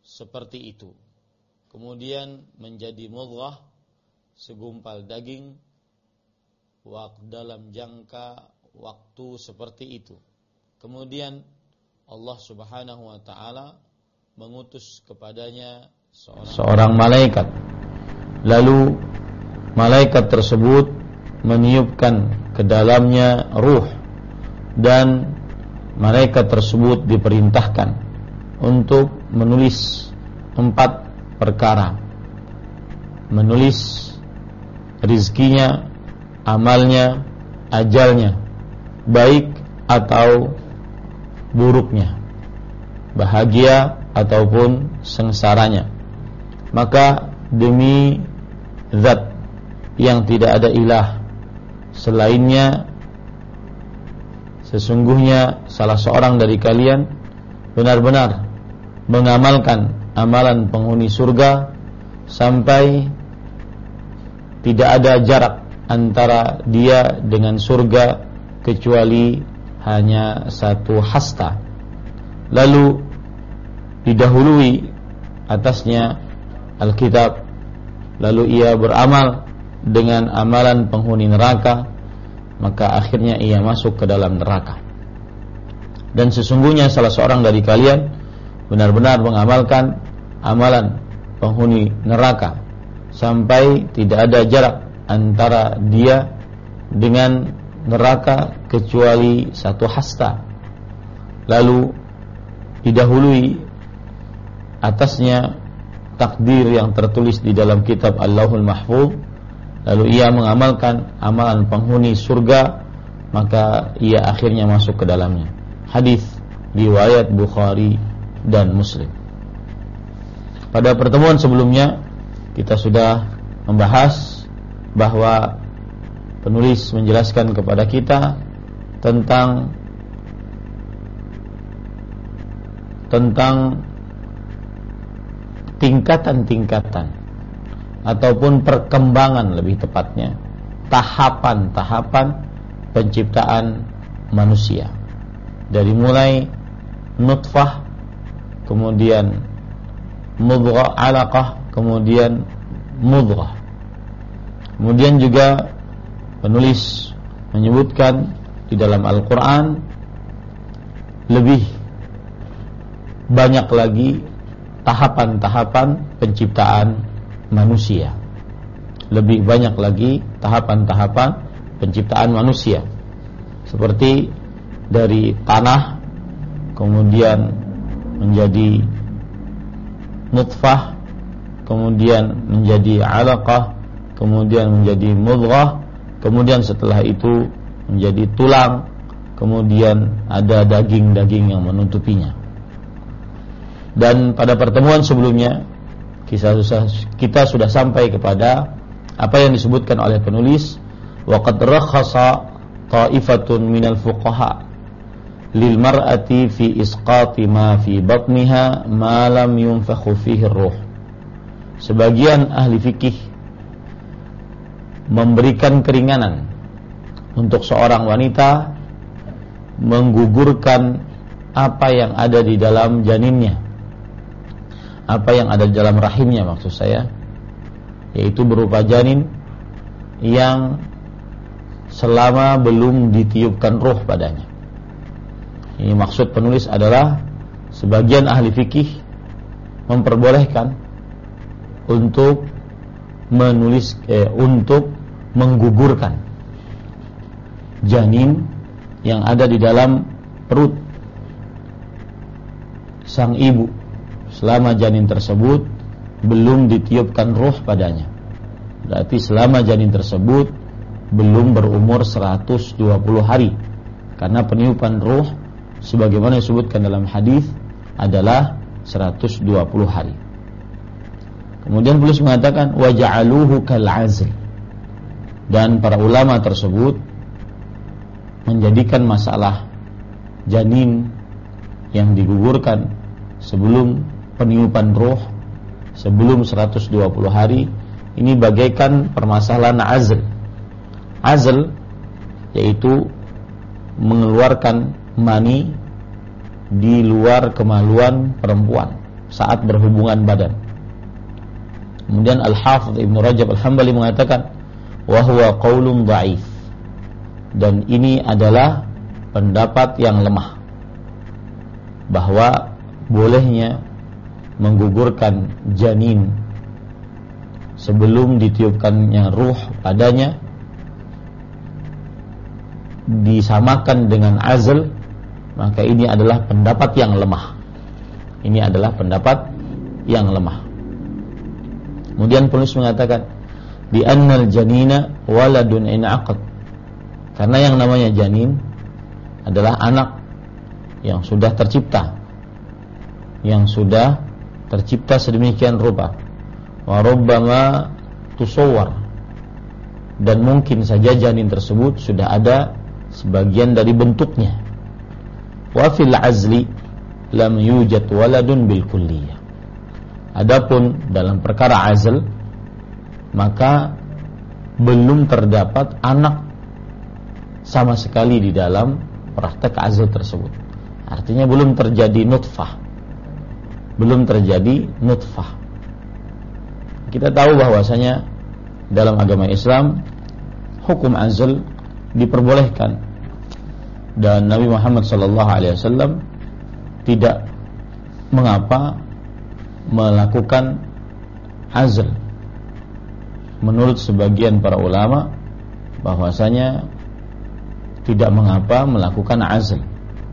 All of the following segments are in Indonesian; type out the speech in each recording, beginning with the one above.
seperti itu. Kemudian menjadi mudghah, segumpal daging, dalam jangka waktu seperti itu. Kemudian Allah Subhanahu wa taala mengutus kepadanya seorang malaikat. Lalu malaikat tersebut meniupkan ke dalamnya ruh, dan malaikat tersebut diperintahkan untuk menulis 4 perkara. Menulis rizkinya, amalnya, ajalnya, baik atau buruknya, bahagia ataupun sengsaranya. Maka demi zat yang tidak ada ilah selainnya, sesungguhnya salah seorang dari kalian benar-benar mengamalkan amalan penghuni surga sampai tidak ada jarak antara dia dengan surga kecuali hanya 1 hasta. Lalu didahului atasnya Alkitab, lalu ia beramal dengan amalan penghuni neraka, maka akhirnya ia masuk ke dalam neraka. Dan sesungguhnya salah seorang dari kalian benar-benar mengamalkan amalan penghuni neraka sampai tidak ada jarak antara dia dengan neraka kecuali 1 hasta. Lalu didahului atasnya takdir yang tertulis di dalam kitab Allahul Mahfuz. Lalu ia mengamalkan amalan penghuni surga, maka ia akhirnya masuk ke dalamnya. Hadis riwayat Bukhari dan Muslim. Pada pertemuan sebelumnya kita sudah membahas bahwa penulis menjelaskan kepada kita tentang tingkatan-tingkatan ataupun perkembangan, lebih tepatnya tahapan-tahapan penciptaan manusia, dari mulai nutfah, kemudian mudghah, alaqah, kemudian mudghah. Kemudian juga penulis menyebutkan di dalam Al-Quran lebih banyak lagi tahapan-tahapan penciptaan manusia. Lebih banyak lagi tahapan-tahapan penciptaan manusia, seperti dari tanah kemudian menjadi nutfah, kemudian menjadi alaqah, kemudian menjadi mudghah, kemudian setelah itu menjadi tulang, kemudian ada daging-daging yang menutupinya. Dan pada pertemuan sebelumnya kita sudah sampai kepada apa yang disebutkan oleh penulis, wa qad rakhasa ta'ifatun minal fuqaha lil mar'ati fi isqati ma fi batniha ma lam yunfakhu fihi ar-ruh. Sebagian ahli fikih memberikan keringanan untuk seorang wanita menggugurkan apa yang ada di dalam janinnya, apa yang ada di dalam rahimnya maksud saya, yaitu berupa janin yang selama belum ditiupkan ruh padanya. Ini maksud penulis adalah sebagian ahli fikih memperbolehkan untuk untuk menggugurkan janin yang ada di dalam perut sang ibu selama janin tersebut belum ditiupkan ruh padanya. Berarti selama janin tersebut belum berumur 120 hari. Karena peniupan ruh sebagaimana disebutkan dalam hadis adalah 120 hari. Kemudian penulis mengatakan wa ja'aluhu kal'azl, dan para ulama tersebut menjadikan masalah janin yang digugurkan sebelum peniupan ruh, sebelum 120 hari, ini bagaikan permasalahan azl. Azl yaitu mengeluarkan mani di luar kemaluan perempuan saat berhubungan badan. Kemudian Al-Hafidz Ibnu Rajab Al-Hambali mengatakan wa huwa qaulun dhaif, dan ini adalah pendapat yang lemah, bahwa bolehnya menggugurkan janin sebelum ditiupkannya ruh padanya disamakan dengan azl, maka ini adalah pendapat yang lemah. Ini adalah pendapat yang lemah. Kemudian penulis mengatakan bi annal janina waladun inaqad, karena yang namanya janin adalah anak yang sudah tercipta, sedemikian rupa. Wa rubbama tusawwar, dan mungkin saja janin tersebut sudah ada sebagian dari bentuknya. Wa fil azli lam yujad waladun bil kulliyah. Adapun dalam perkara azl, maka belum terdapat anak sama sekali di dalam praktek azl tersebut. Artinya belum terjadi nutfah. Kita tahu bahwasanya dalam agama Islam hukum azl diperbolehkan, dan Nabi Muhammad SAW tidak mengapa melakukan azl. Menurut sebagian para ulama bahwasanya tidak mengapa melakukan azl.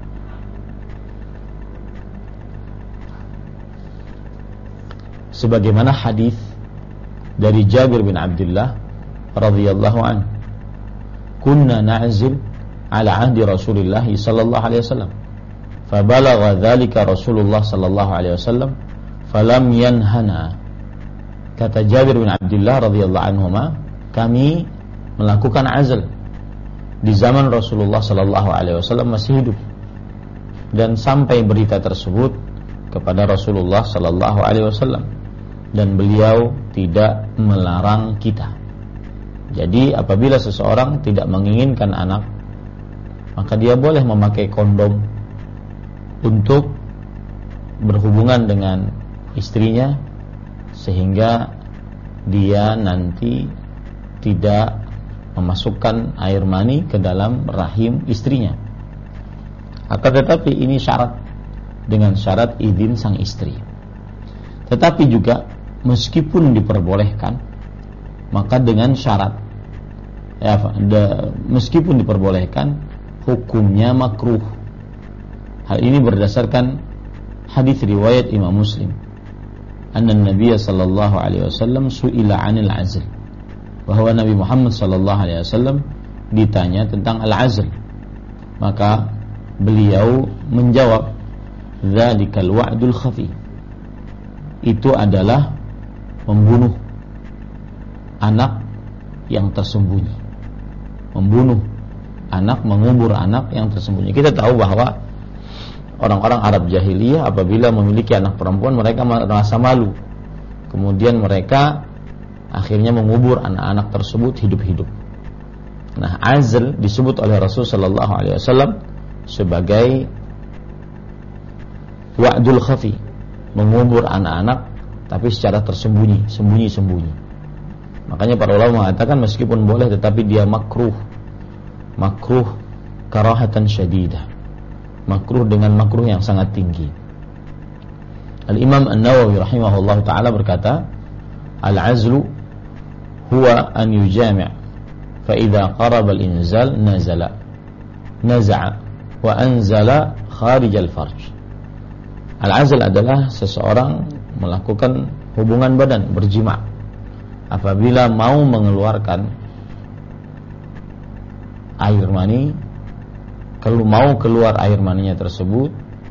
Sebagaimana hadis dari Jabir bin Abdullah radhiyallahu anhu, kunna na'zil ala ahdi Rasulillah sallallahu alaihi wasallam, fabalagha dzalika Rasulullah sallallahu alaihi wasallam falam yanhana. Kata Jabir bin Abdullah radhiyallahu anhuma, kami melakukan azl di zaman Rasulullah sallallahu alaihi wasallam masih hidup, dan sampai berita tersebut kepada Rasulullah sallallahu alaihi wasallam, dan beliau tidak melarang kita. Jadi apabila seseorang tidak menginginkan anak, maka dia boleh memakai kondom untuk berhubungan dengan istrinya, sehingga dia nanti tidak memasukkan air mani ke dalam rahim istrinya. Akan tetapi ini syarat, dengan syarat izin sang istri. Tetapi juga meskipun diperbolehkan, maka dengan syarat, meskipun diperbolehkan, hukumnya makruh. Hal ini berdasarkan hadis riwayat Imam Muslim, anna Nabi sallallahu alaihi wasallam su'ila 'anil 'azl, bahwa Nabi Muhammad sallallahu alaihi wasallam ditanya tentang al-'azl, maka beliau menjawab, dzalikal wa'dul khafi, itu adalah membunuh anak yang tersembunyi, membunuh anak, mengubur anak yang tersembunyi. Kita tahu bahwa orang-orang Arab jahiliyah apabila memiliki anak perempuan, mereka merasa malu. Kemudian mereka akhirnya mengubur anak-anak tersebut hidup-hidup. Nah, azl disebut oleh Rasul sallallahu alaihi wasallam sebagai wa'dul khafi, mengubur anak-anak tapi secara tersembunyi, sembunyi-sembunyi. Makanya para ulama mengatakan meskipun boleh, tetapi dia makruh karahatan syadidah, makruh dengan makruh yang sangat tinggi. Al-Imam An-Nawawi rahimahullah ta'ala berkata, al-azlu huwa an yujami' fa idza qaraba al-inzal naza'a wa anzala kharij al-farj. Al-azl adalah seseorang melakukan hubungan badan, berjima', apabila mau mengeluarkan air mani, kalau mau keluar air maninya tersebut,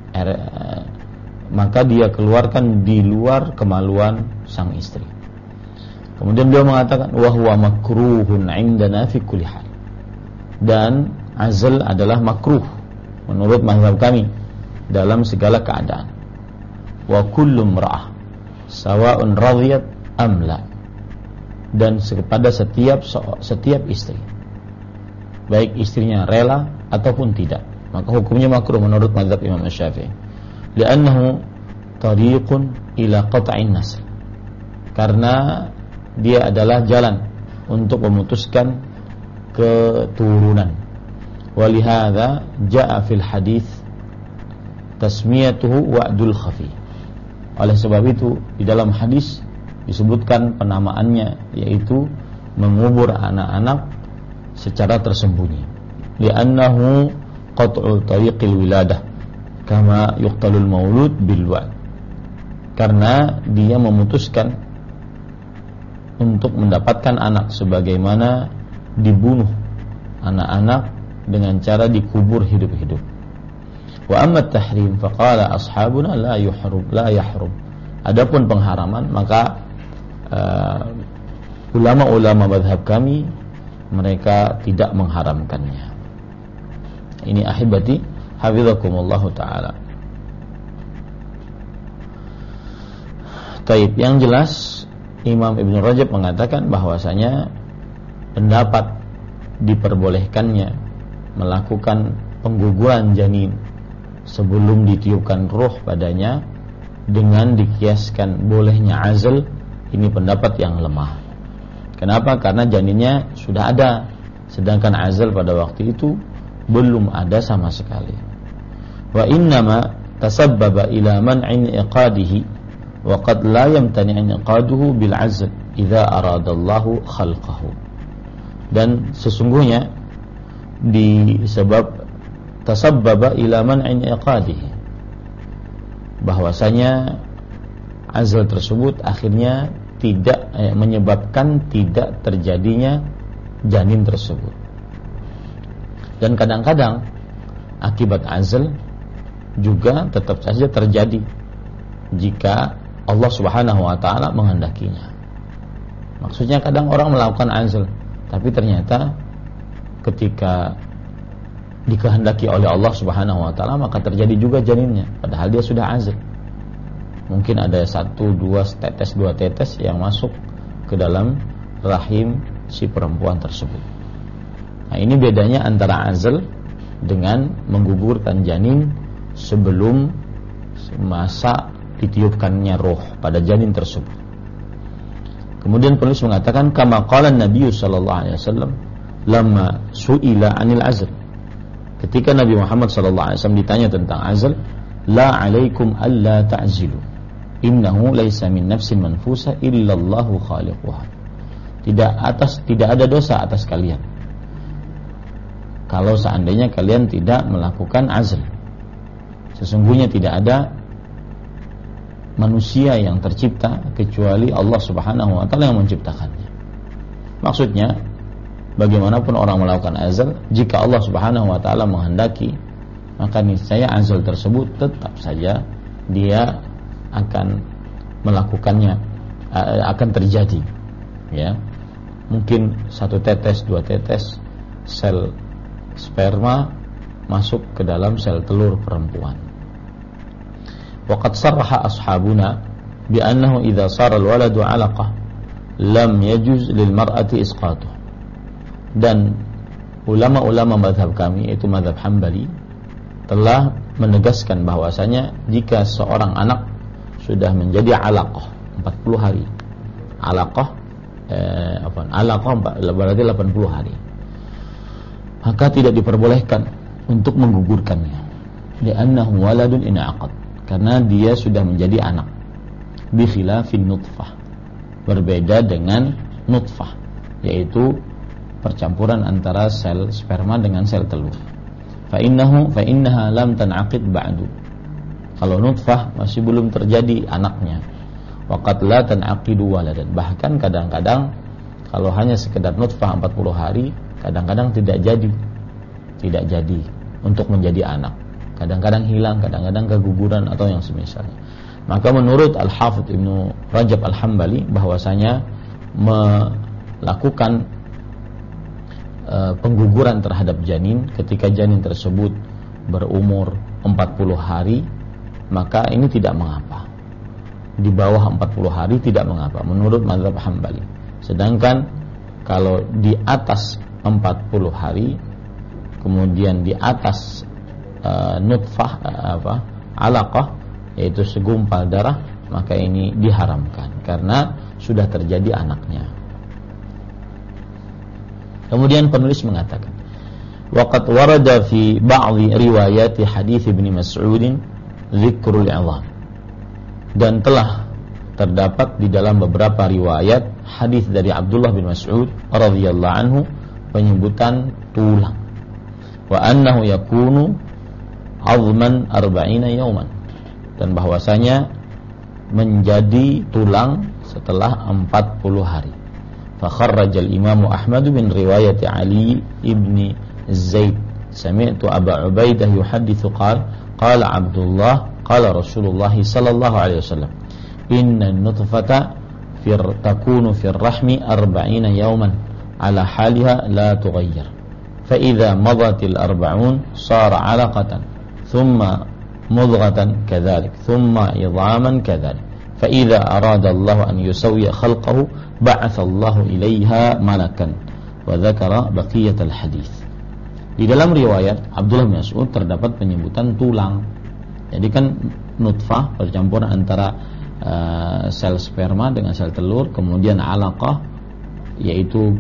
maka dia keluarkan di luar kemaluan sang istri. Kemudian beliau mengatakan, wa huwa makruhun 'indana fi kulli hal, dan azl adalah makruh menurut mazhab kami dalam segala keadaan. Wa kullu imra'ah sawa'un radiyat am la, dan kepada setiap istri, baik istrinya rela ataupun tidak, maka hukumnya makruh menurut mazhab Imam Syafi'i. Li'annahu tariqun ila qat'in nasl, karena dia adalah jalan untuk memutuskan keturunan. Walihada jaa fil hadis tasmiyatuhu wa'dul khafi. Oleh sebab itu di dalam hadis disebutkan penamaannya, yaitu mengubur anak-anak secara tersembunyi. Li'annahu qat'u tariqil wiladah kama yuqtalul maulud bil wa'd. Karena dia memutuskan untuk mendapatkan anak sebagaimana dibunuh anak-anak dengan cara dikubur hidup-hidup. Wa amma tahrim faqala ashabuna la yahrum. Adapun pengharaman, maka ulama-ulama mazhab kami mereka tidak mengharamkannya. Ini ahibati hafizakumullah taala. Taib, yang jelas Imam Ibn Rajab mengatakan bahwasanya pendapat diperbolehkannya melakukan pengguguran janin sebelum ditiupkan ruh padanya dengan dikiaskan bolehnya azl, ini pendapat yang lemah. Kenapa? Karena janinnya sudah ada, sedangkan azl pada waktu itu belum ada sama sekali. Wa innama tasabbaba ila man'in iqadihi wa qad la yamtani' iqaduhu bil azl idza aradallahu khalqahu. Dan sesungguhnya disebab tasabbaba ila man'in iqadihi, bahwasanya azal tersebut akhirnya tidak menyebabkan tidak terjadinya janin tersebut. Dan kadang-kadang akibat azal juga tetap saja terjadi jika Allah Subhanahu wa taala menghendakinya. Maksudnya kadang orang melakukan azal, tapi ternyata ketika dikehendaki oleh Allah Subhanahu wa taala maka terjadi juga janinnya, padahal dia sudah azal. Mungkin ada 1, 2 tetes yang masuk ke dalam rahim si perempuan tersebut. Nah, ini bedanya antara azal dengan menggugurkan janin sebelum masa ditiupkannya roh pada janin tersebut. Kemudian penulis mengatakan kama qala Nabi sallallahu alaihi wasallam lamma su'ila 'anil azl. Ketika Nabi Muhammad sallallahu alaihi wasallam ditanya tentang azl, la 'alaikum alla ta'zilu. Innahu laisa min nafsin manfusa illa Allahu khaliquha. Tidak ada dosa atas kalian kalau seandainya kalian tidak melakukan azl. Sesungguhnya tidak ada manusia yang tercipta kecuali Allah Subhanahu wa taala yang menciptakannya. Maksudnya bagaimanapun orang melakukan azal, jika Allah Subhanahu wa taala menghendaki, maka niscaya azal tersebut tetap saja dia akan melakukannya, akan terjadi. Ya. Mungkin 1 tetes, 2 tetes sel sperma masuk ke dalam sel telur perempuan. Waqad sarraha ashabuna bi annahu idza sara al-waladu 'alaqah lam yajuz lil mar'ati isqatuh. Dan ulama-ulama mazhab kami, yaitu mazhab Hambali, telah menegaskan bahwasanya jika seorang anak sudah menjadi 'alaqah 40 hari. 'Alaqah berarti 80 hari. Maka tidak diperbolehkan untuk menggugurkannya. Li'annahu waladun in'aqad. Karena dia sudah menjadi anak. Bi khilafin nutfah, berbeda dengan nutfah, yaitu percampuran antara sel sperma dengan sel telur. Fa innaha lam tan'aqid ba'du. Kalau nutfah masih belum terjadi anaknya. Wa qad la tan'aqidu waladan. Bahkan kadang-kadang kalau hanya sekedar nutfah 40 hari, kadang-kadang tidak jadi untuk menjadi anak. Kadang-kadang hilang, kadang-kadang keguguran atau yang semisalnya. Maka menurut Al-Hafidz Ibnu Rajab Al-Hambali bahwasanya melakukan pengguguran terhadap janin ketika janin tersebut berumur 40 hari, maka ini tidak mengapa. Di bawah 40 hari tidak mengapa menurut mazhab Hambali. Sedangkan kalau di atas 40 hari, kemudian di atas nutfah 'alaqah, yaitu segumpal darah, maka ini diharamkan karena sudah terjadi anaknya. Kemudian penulis mengatakan, waqad warada fi ba'dhi riwayat hadits Ibnu Mas'ud dzikrul 'idham. Dan telah terdapat di dalam beberapa riwayat hadis dari Abdullah bin Mas'ud radhiyallahu anhu penyebutan tulang. Wa annahu yakunu 'azman 40 yawman. Dan bahwasanya menjadi tulang setelah 40 hari. Fa kharraja al-Imam Ahmad bin riwayat Ali ibn Zaid sami'tu Aba Ubaidah yuhadditsu qala Abdullah qala Rasulullah sallallahu alaihi wasallam inna an-nutfata takunu fi ar-rahmi 40 yawman ala haliha la tughayyar fa idza madat al-40 sara 'alaqatan thumma mudghatan kadhalik thumma idhaman kadhalik fa idza arada Allah an yusawwiya khalqahu ba'atha Allah ilaiha malakan wa dzakara baqiyat al-hadits. Di dalam riwayat Abdullah bin Mas'ud terdapat penyebutan tulang. Jadi kan nutfah percampuran antara sel sperma dengan sel telur, kemudian alaqah yaitu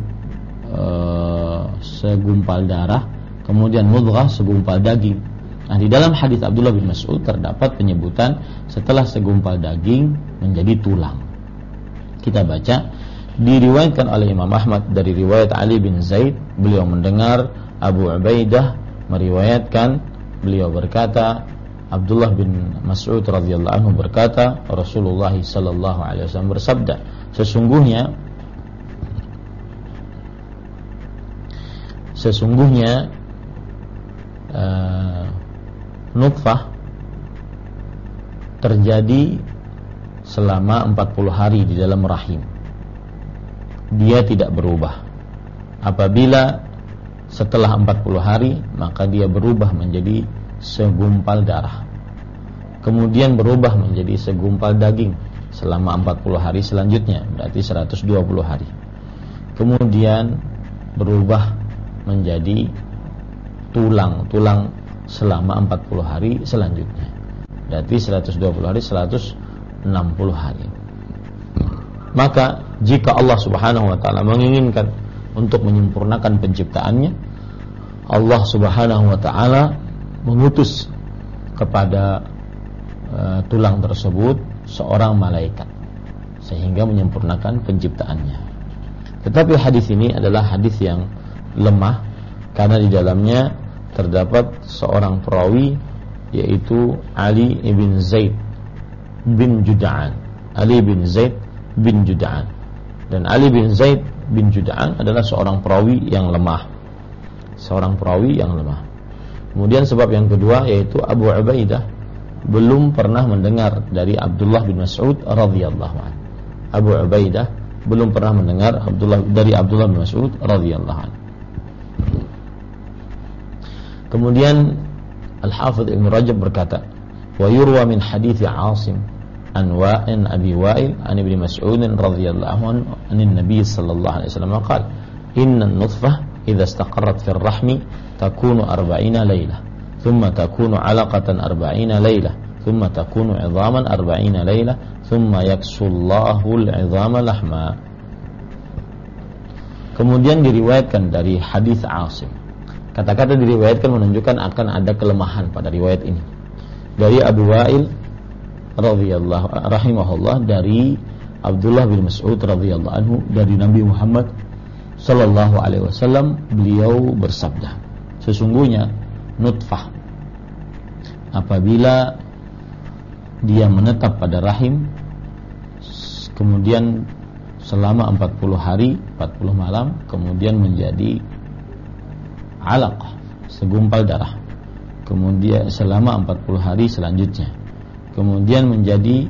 segumpal darah, kemudian mudghah segumpal daging. Nah, di dalam hadis Abdullah bin Mas'ud terdapat penyebutan setelah segumpal daging menjadi tulang. Kita baca, diriwayatkan oleh Imam Ahmad dari riwayat Ali bin Zaid, beliau mendengar Abu Ubaidah meriwayatkan, beliau berkata, Abdullah bin Mas'ud radhiyallahu anhu berkata, Rasulullah sallallahu alaihi wasallam bersabda, sesungguhnya nutfah terjadi selama 40 hari di dalam rahim. Dia tidak berubah. Apabila setelah 40 hari, maka dia berubah menjadi segumpal darah. Kemudian berubah menjadi segumpal daging selama 40 hari selanjutnya, berarti 120 hari. Kemudian berubah menjadi tulang selama 40 hari selanjutnya, berarti 120 hari, 160 hari. Maka jika Allah Subhanahu wa taala menginginkan untuk menyempurnakan penciptaannya, Allah Subhanahu wa taala mengutus kepada tulang tersebut seorang malaikat sehingga menyempurnakan penciptaannya. Tetapi hadis ini adalah hadis yang lemah karena di dalamnya terdapat seorang perawi, yaitu Ali bin Zaid bin Jud'an. Ali bin Zaid bin Jud'an. Dan Ali bin Zaid bin Jud'an adalah seorang perawi yang lemah. Kemudian sebab yang kedua, yaitu Abu Ubaidah belum pernah mendengar dari Abdullah bin Mas'ud radhiyallahu anhu. Abu Ubaidah belum pernah mendengar dari Abdullah bin Mas'ud radhiyallahu anhu. Kemudian Al-Hafidz Ibn Rajab berkata, wa yurwa min hadits Asim an Abi Wa'il an Ibnu Mas'ud radhiyallahu anhu an Nabi sallallahu alaihi wasallam qala inna an-nutfah idza istaqarrat fi ar-rahmi takunu 40 laylah thumma takunu 'alaqatan 40 laylah thumma takunu 'idhaman 40 laylah thumma yaksullahu al-'idhama lahma. Kemudian diriwayatkan dari hadis Asim. Kata-kata diriwayatkan menunjukkan akan ada kelemahan pada riwayat ini. Dari Abu Wa'il radhiyallahu rahimahullah, dari Abdullah bin Mas'ud radhiyallahu anhu, dari Nabi Muhammad sallallahu alaihi wasallam, beliau bersabda, sesungguhnya nutfah apabila dia menetap pada rahim kemudian selama 40 hari 40 malam, kemudian menjadi alaqah, segumpal darah, kemudian selama 40 hari selanjutnya, kemudian menjadi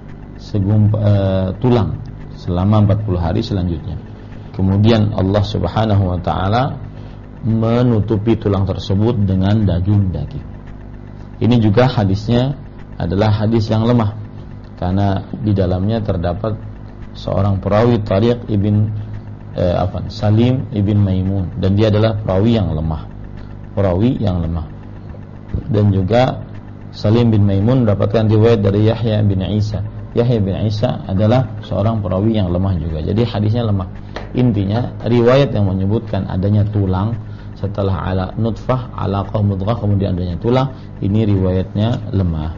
tulang selama 40 hari selanjutnya, kemudian Allah Subhanahu wa taala menutupi tulang tersebut dengan daging-daging. Ini juga hadisnya adalah hadis yang lemah karena di dalamnya terdapat seorang perawi Tariq Salim ibn Maimun, dan dia adalah perawi yang lemah. Dan juga Salim bin Maimun mendapatkan riwayat dari Yahya bin Isa. Yahya bin Isa adalah seorang perawi yang lemah juga. Jadi hadisnya lemah. Intinya riwayat yang menyebutkan adanya tulang setelah ala nutfah, alaqah, mudghah kemudian adanya tulang, ini riwayatnya lemah.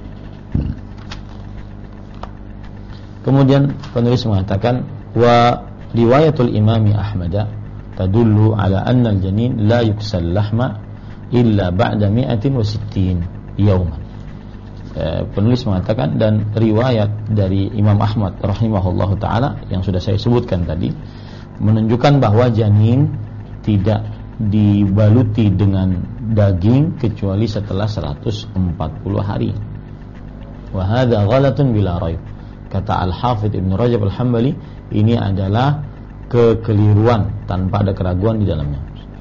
Kemudian penulis mengatakan wa riwayatul Imami Ahmad tadullu ala anna al-janin la yuksal lahma illa ba'da 160 yauman. Penulis mengatakan dan riwayat dari Imam Ahmad rahimahullahu taala yang sudah saya sebutkan tadi menunjukkan bahwa janin tidak dibaluti dengan daging kecuali setelah 140 hari. Wa hadza ghalatun bila raib. Kata Al-Hafidz Ibnu Rajab Al-Hambali, ini adalah kekeliruan tanpa ada keraguan di dalamnya.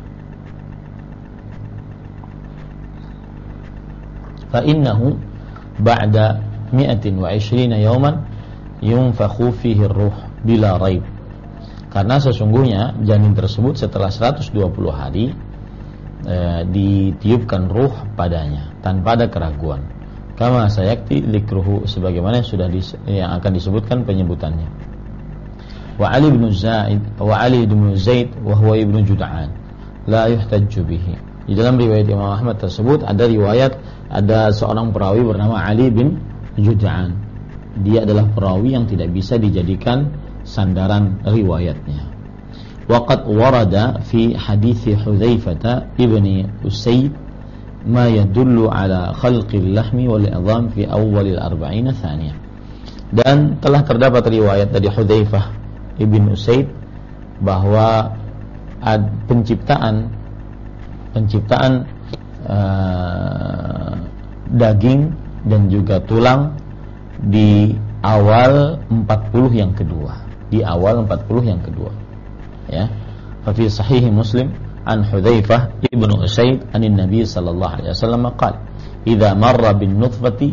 Fa innahu ba'da 120 yawman yunfakhu fihi ar-ruh bila raib. Karena sesungguhnya janin tersebut setelah 120 hari ditiupkan ruh padanya tanpa ada keraguan. Kama sayakti dzikruhu, sebagaimana yang akan disebutkan penyebutannya. Wa Ali bin Zaid wa huwa ibnu Jud'an la yuhtajju bihi. Di dalam riwayat Imam Ahmad tersebut ada seorang perawi bernama Ali bin Jud'an. Dia adalah perawi yang tidak bisa dijadikan sandaran riwayatnya. Waqad warada fi hadits Hudzaifah ibni Usayd ma yadullu ala khalqil lahmi wal idham fi awwalil 40 thaniyah. Dan telah terdapat riwayat dari Hudzaifah ibn Usayd bahwa penciptaan daging dan juga tulang di awal 40 yang kedua. Ya. Fa fi sahih Muslim an Hudzaifah ibnu Usayd anin Nabi sallallahu alaihi wasallam qala idza marra bin nutfati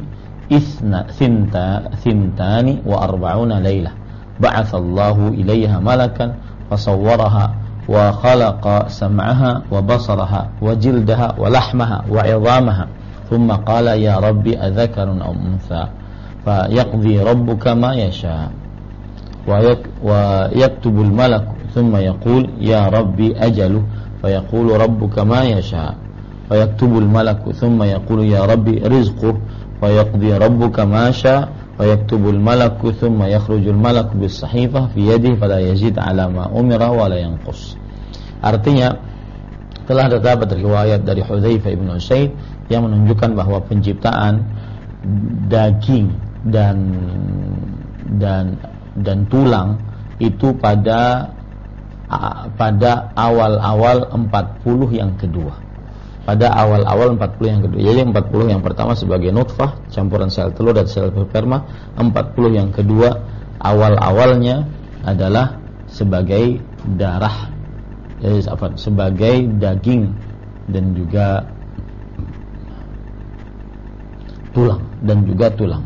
thintani wa arba'una laylah ba'atha Allahu ilayha malakan fasawwaraha wa khalaqa sam'aha wa basaraha wa jildaha wa lahmaha wa 'idhamaha thumma qala ya rabbi adhakarun aw untha fayaqdi rabbuka ma yasha wa yaktubu al-malak thumma yaqul ya rabbi ajaluhu فيقول ربك ما يشاء فيكتب الملك ثم يقول يا ربي رزقه فيقضي ربك ما شاء فيكتب الملك ثم يخرج الملك بالصحيفة في يده فلا يزيد على ما أمر ولا ينقص. Artinya telah terdapat riwayat dari Hudzaifah ibn Usayd yang menunjukkan bahwa penciptaan daging dan tulang itu pada awal-awal 40 yang kedua. Pada awal-awal 40 yang kedua. Jadi 40 yang pertama sebagai nutfah, campuran sel telur dan sel sperma. 40 yang kedua awal-awalnya adalah sebagai darah, sebagai daging dan juga tulang.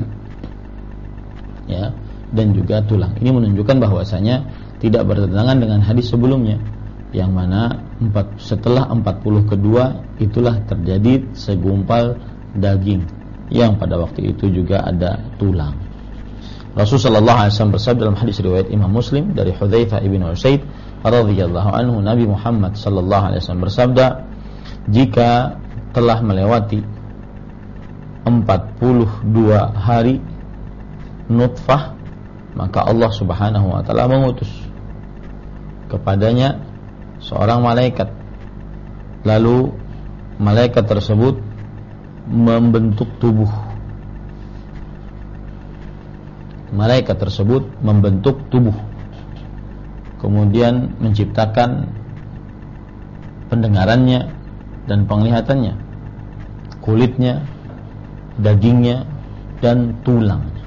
Ya, dan juga tulang. Ini menunjukkan bahwasanya tidak bertentangan dengan hadis sebelumnya yang mana setelah 40 kedua itulah terjadi segumpal daging yang pada waktu itu juga ada tulang. Rasulullah sallallahu alaihi wasallam bersabda dalam hadis riwayat Imam Muslim dari Hudzaifah ibn Usayd radhiyallahu anhu, Nabi Muhammad sallallahu alaihi wasallam bersabda, jika telah melewati 42 hari nutfah, maka Allah Subhanahu wa taala mengutus kepadanya seorang malaikat. Lalu malaikat tersebut membentuk tubuh. Kemudian menciptakan pendengarannya dan penglihatannya, kulitnya, dagingnya dan tulangnya.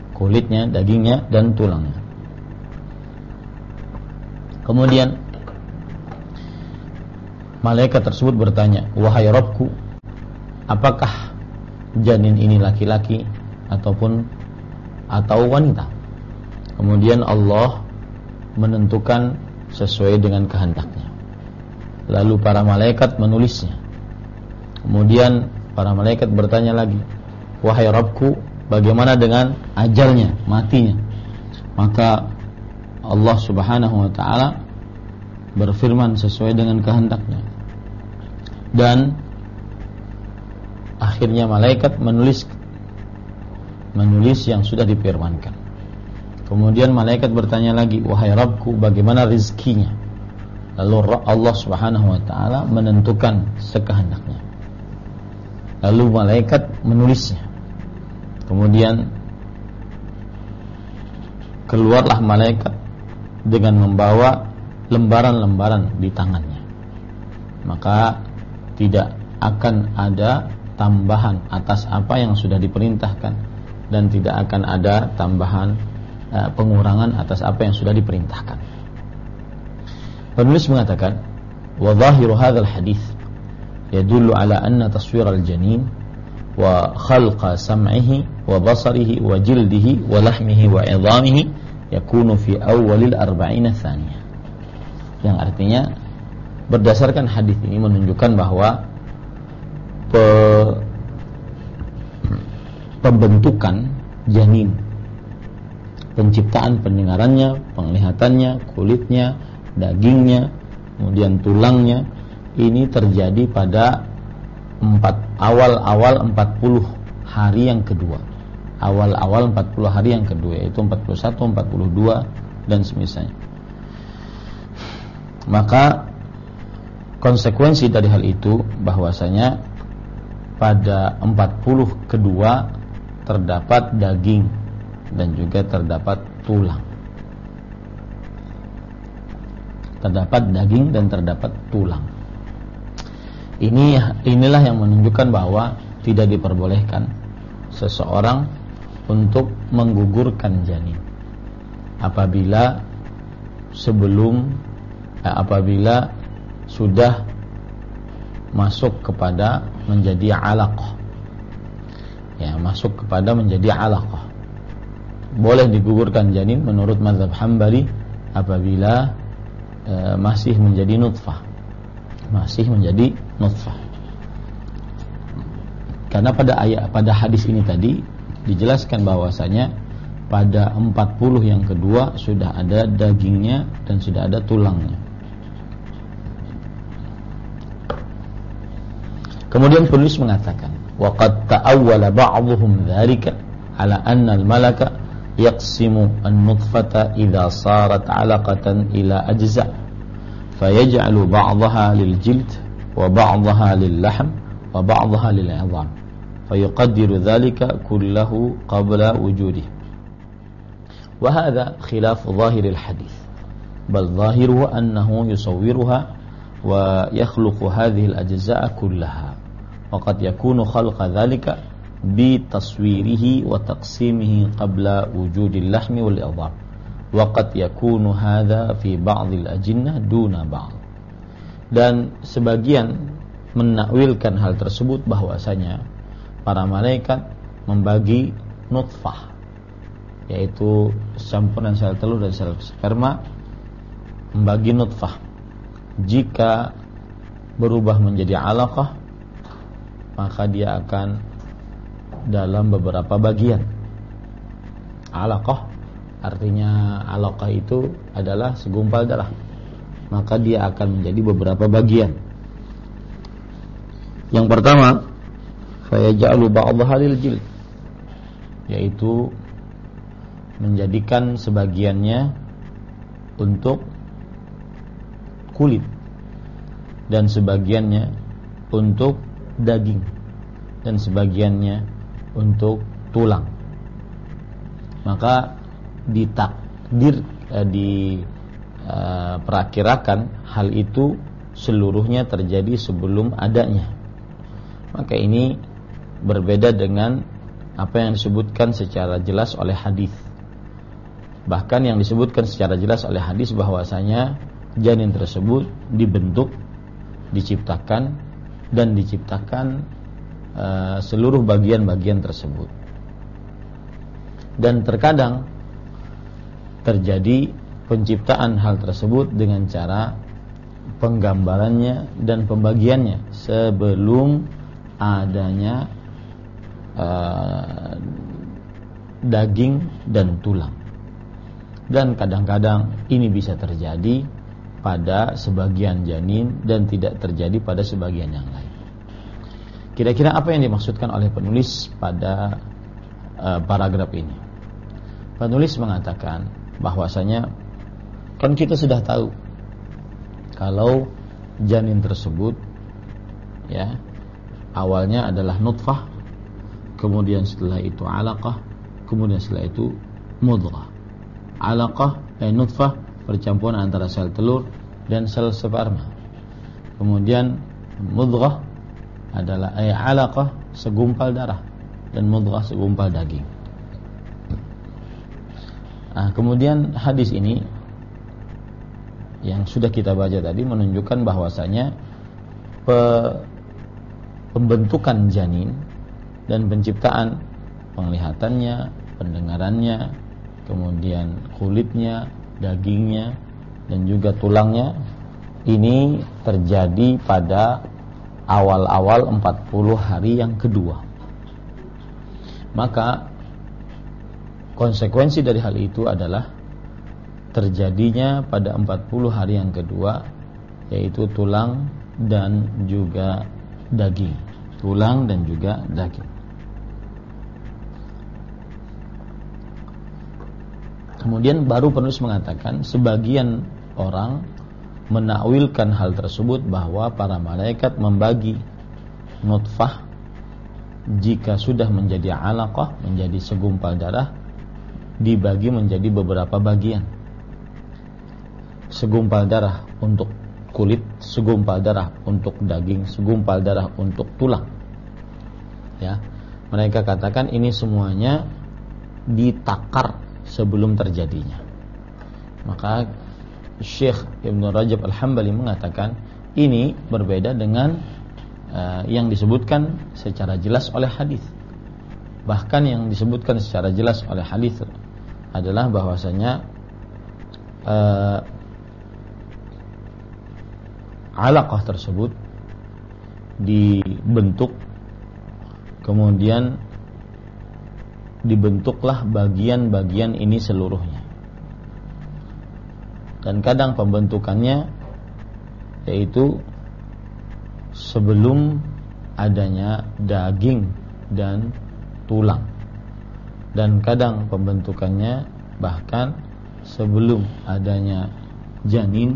Kemudian malaikat tersebut bertanya, wahai Rabbku, apakah janin ini laki-laki atau wanita? Kemudian Allah menentukan sesuai dengan kehendaknya. Lalu para malaikat menulisnya. Kemudian para malaikat bertanya lagi, wahai Rabbku, bagaimana dengan ajalnya, matinya? Maka Allah Subhanahu wa ta'ala berfirman sesuai dengan kehendaknya. Dan akhirnya malaikat menulis yang sudah difirmankan. Kemudian malaikat bertanya lagi, wahai Rabbku, bagaimana rizkinya? Lalu Allah Subhanahu wa ta'ala menentukan sekehendaknya. Lalu malaikat menulisnya. Kemudian keluarlah malaikat dengan membawa lembaran-lembaran di tangannya. Maka tidak akan ada tambahan atas apa yang sudah diperintahkan, dan tidak akan ada tambahan pengurangan atas apa yang sudah diperintahkan. Penulis mengatakan, wa zahiru hadzal hadits yadullu ala anna taswir al-janin wa khalqa sam'ihi wa basarihi wa jildihi wa lahmihi wa 'idhamihi yakunu fi awwalil 40 tsaniyah. Yang artinya, berdasarkan hadis ini menunjukkan bahwa pembentukan janin, penciptaan pendengarannya, penglihatannya, kulitnya, dagingnya, kemudian tulangnya, ini terjadi pada awal 40 hari yang kedua. Awal 40 hari yang kedua, yaitu 41, 42 dan semisalnya. Maka konsekuensi dari hal itu bahwasanya pada 40 kedua terdapat daging dan juga terdapat tulang. Terdapat daging dan terdapat tulang. Inilah yang menunjukkan bahwa tidak diperbolehkan seseorang untuk menggugurkan janin apabila sudah masuk kepada menjadi alaqah. Ya, masuk kepada menjadi alaqah. Boleh digugurkan janin menurut mazhab Hambali apabila masih menjadi nutfah. Karena pada hadis ini tadi dijelaskan bahwasanya pada 40 yang kedua sudah ada dagingnya dan sudah ada tulangnya. Kemudian penulis mengatakan, wa qad ta'awwala ba'dhum dzalika ala anna al-malaka yaqsimu an-nutfata idza sarat 'alaqatan ila ajza' fayaj'alu ba'daha lil-jild wa ba'daha lil-lahm wa ba'daha lil-'idham fayuqaddiru dzalika kullahu qabla wujudihi. Wa hadha khilaf dhahir al-hadith, bal dhahiruhu annahu yusawwiruha wa yakhluqu hadhihi al-ajza'a kullaha. Waqad yakunu khalqa dzalika bi taswirihi wa taqsimihi qabla wujudil lahmi wal idham. Waqad yakunu hadza fi ba'dil ajinnah duna ba'd. Dan sebagian menakwilkan hal tersebut bahwasanya para malaikat membagi nutfah, yaitu campuran sel telur dan sel sperma, membagi nutfah. Jika berubah menjadi alaqah, maka dia akan dalam beberapa bagian. Alaqah artinya, alaqah itu adalah segumpal darah, maka dia akan menjadi beberapa bagian. Yang pertama, fayaj'alu ba'daha lil jild, yaitu menjadikan sebagiannya untuk kulit dan sebagiannya untuk daging dan sebagiannya untuk tulang. Maka diperakirakan hal itu seluruhnya terjadi sebelum adanya. Maka ini berbeda dengan apa yang disebutkan secara jelas oleh hadis. Bahkan yang disebutkan secara jelas oleh hadis bahwasanya janin tersebut dibentuk, diciptakan seluruh bagian-bagian tersebut. Dan terkadang terjadi penciptaan hal tersebut dengan cara penggambarannya dan pembagiannya sebelum adanya daging dan tulang. Dan kadang-kadang ini bisa terjadi pada sebagian janin dan tidak terjadi pada sebagian yang lain. Kira-kira apa yang dimaksudkan oleh penulis pada paragraf ini? Penulis mengatakan bahwasanya kan kita sudah tahu kalau janin tersebut ya awalnya adalah nutfah, kemudian setelah itu alaqah, kemudian setelah itu mudghah. Alaqah nutfah, percampuran antara sel telur dan sel sperma. Kemudian mudghah adalah alaqah, segumpal darah, dan mudghah, segumpal daging. Nah, kemudian hadis ini yang sudah kita baca tadi menunjukkan bahwasanya pembentukan janin dan penciptaan, penglihatannya, pendengarannya, kemudian kulitnya, dagingnya, dan juga tulangnya ini terjadi pada awal-awal 40 hari yang kedua. Maka konsekuensi dari hal itu adalah terjadinya pada 40 hari yang kedua, yaitu tulang dan juga daging. Tulang dan juga daging. Kemudian baru penulis mengatakan sebagian orang menakwilkan hal tersebut bahwa para malaikat membagi nutfah jika sudah menjadi alaqah, menjadi segumpal darah, dibagi menjadi beberapa bagian. Segumpal darah untuk kulit, segumpal darah untuk daging, segumpal darah untuk tulang. Ya, mereka katakan ini semuanya ditakar sebelum terjadinya. Maka Syekh Ibn Rajab Al-Hambali mengatakan ini berbeda dengan yang disebutkan secara jelas oleh hadis. Bahkan yang disebutkan secara jelas oleh hadis adalah bahwasanya alaqah tersebut dibentuk, kemudian dibentuklah bagian-bagian ini seluruhnya. Dan kadang pembentukannya yaitu sebelum adanya daging dan tulang, dan kadang pembentukannya bahkan sebelum adanya janin.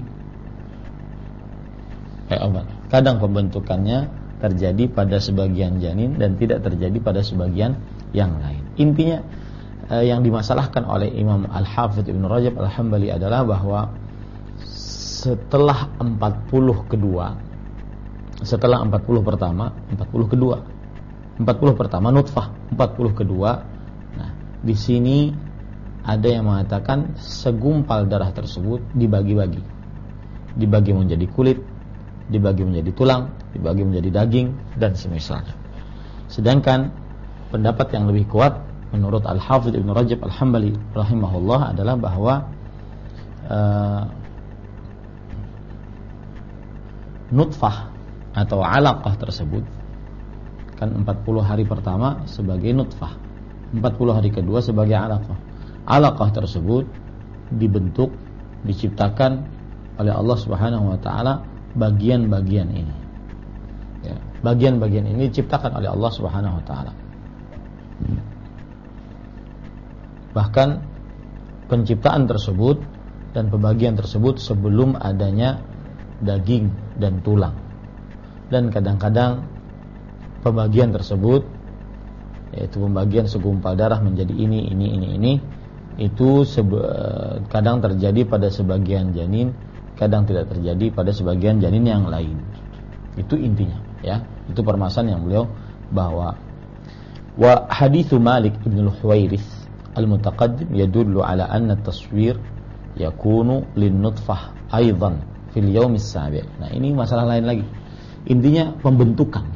Kadang pembentukannya terjadi pada sebagian janin dan tidak terjadi pada sebagian yang lain. Intinya yang dimasalahkan oleh Imam Al-Hafidh Ibn Rajab Al-Hambali adalah bahwa setelah 40 kedua, setelah 40 pertama, 40 kedua, 40 pertama nutfah, 40 kedua. Nah, di sini ada yang mengatakan segumpal darah tersebut dibagi-bagi. Dibagi menjadi kulit, dibagi menjadi tulang, dibagi menjadi daging, dan semisalnya. Sedangkan pendapat yang lebih kuat menurut Al-Hafidh Ibn Rajab Al-Hambali rahimahullah adalah bahwa nutfah atau alaqah tersebut kan 40 hari pertama sebagai nutfah, 40 hari kedua sebagai alaqah. Alaqah tersebut dibentuk, diciptakan oleh Allah Subhanahu wa taala bagian-bagian ini. Ya, bagian-bagian ini diciptakan oleh Allah Subhanahu wa taala. Bahkan penciptaan tersebut dan pembagian tersebut sebelum adanya daging dan tulang. Dan kadang-kadang pembagian tersebut, yaitu pembagian segumpal darah menjadi ini, itu kadang terjadi pada sebagian janin, kadang tidak terjadi pada sebagian janin yang lain. Itu intinya, ya. Itu permasalahan yang beliau bahwa wa hadithu Malik ibn al-Huwairits al-mutaqaddim yadullu ala anna at-taswir yakunu lin-nutfah aidan fil yawm as-sabi'. Nah, ini masalah lain lagi. Intinya pembentukan.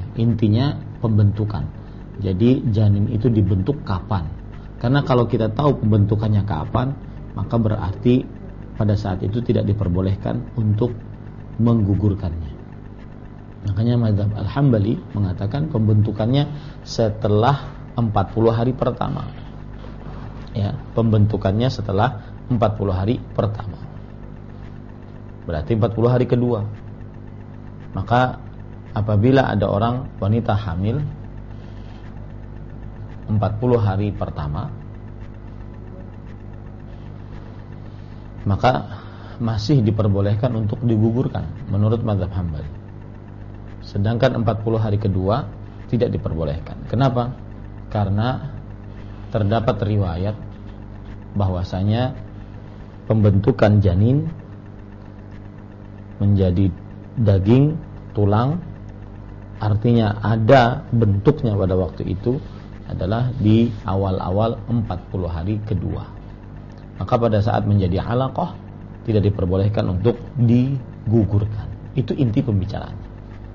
Jadi janin itu dibentuk kapan? Karena kalau kita tahu pembentukannya kapan, maka berarti pada saat itu tidak diperbolehkan untuk menggugurkannya. Makanya mazhab Al-Hambali mengatakan pembentukannya setelah 40 hari pertama. Ya, pembentukannya setelah 40 hari pertama. Berarti 40 hari kedua. Maka apabila ada orang wanita hamil 40 hari pertama, maka masih diperbolehkan untuk digugurkan menurut mazhab Hambali. Sedangkan 40 hari kedua tidak diperbolehkan. Kenapa? Karena terdapat riwayat bahwasanya pembentukan janin menjadi daging, tulang, artinya ada bentuknya pada waktu itu adalah di awal-awal 40 hari kedua. Maka pada saat menjadi alaqah tidak diperbolehkan untuk digugurkan. Itu inti pembicaraannya.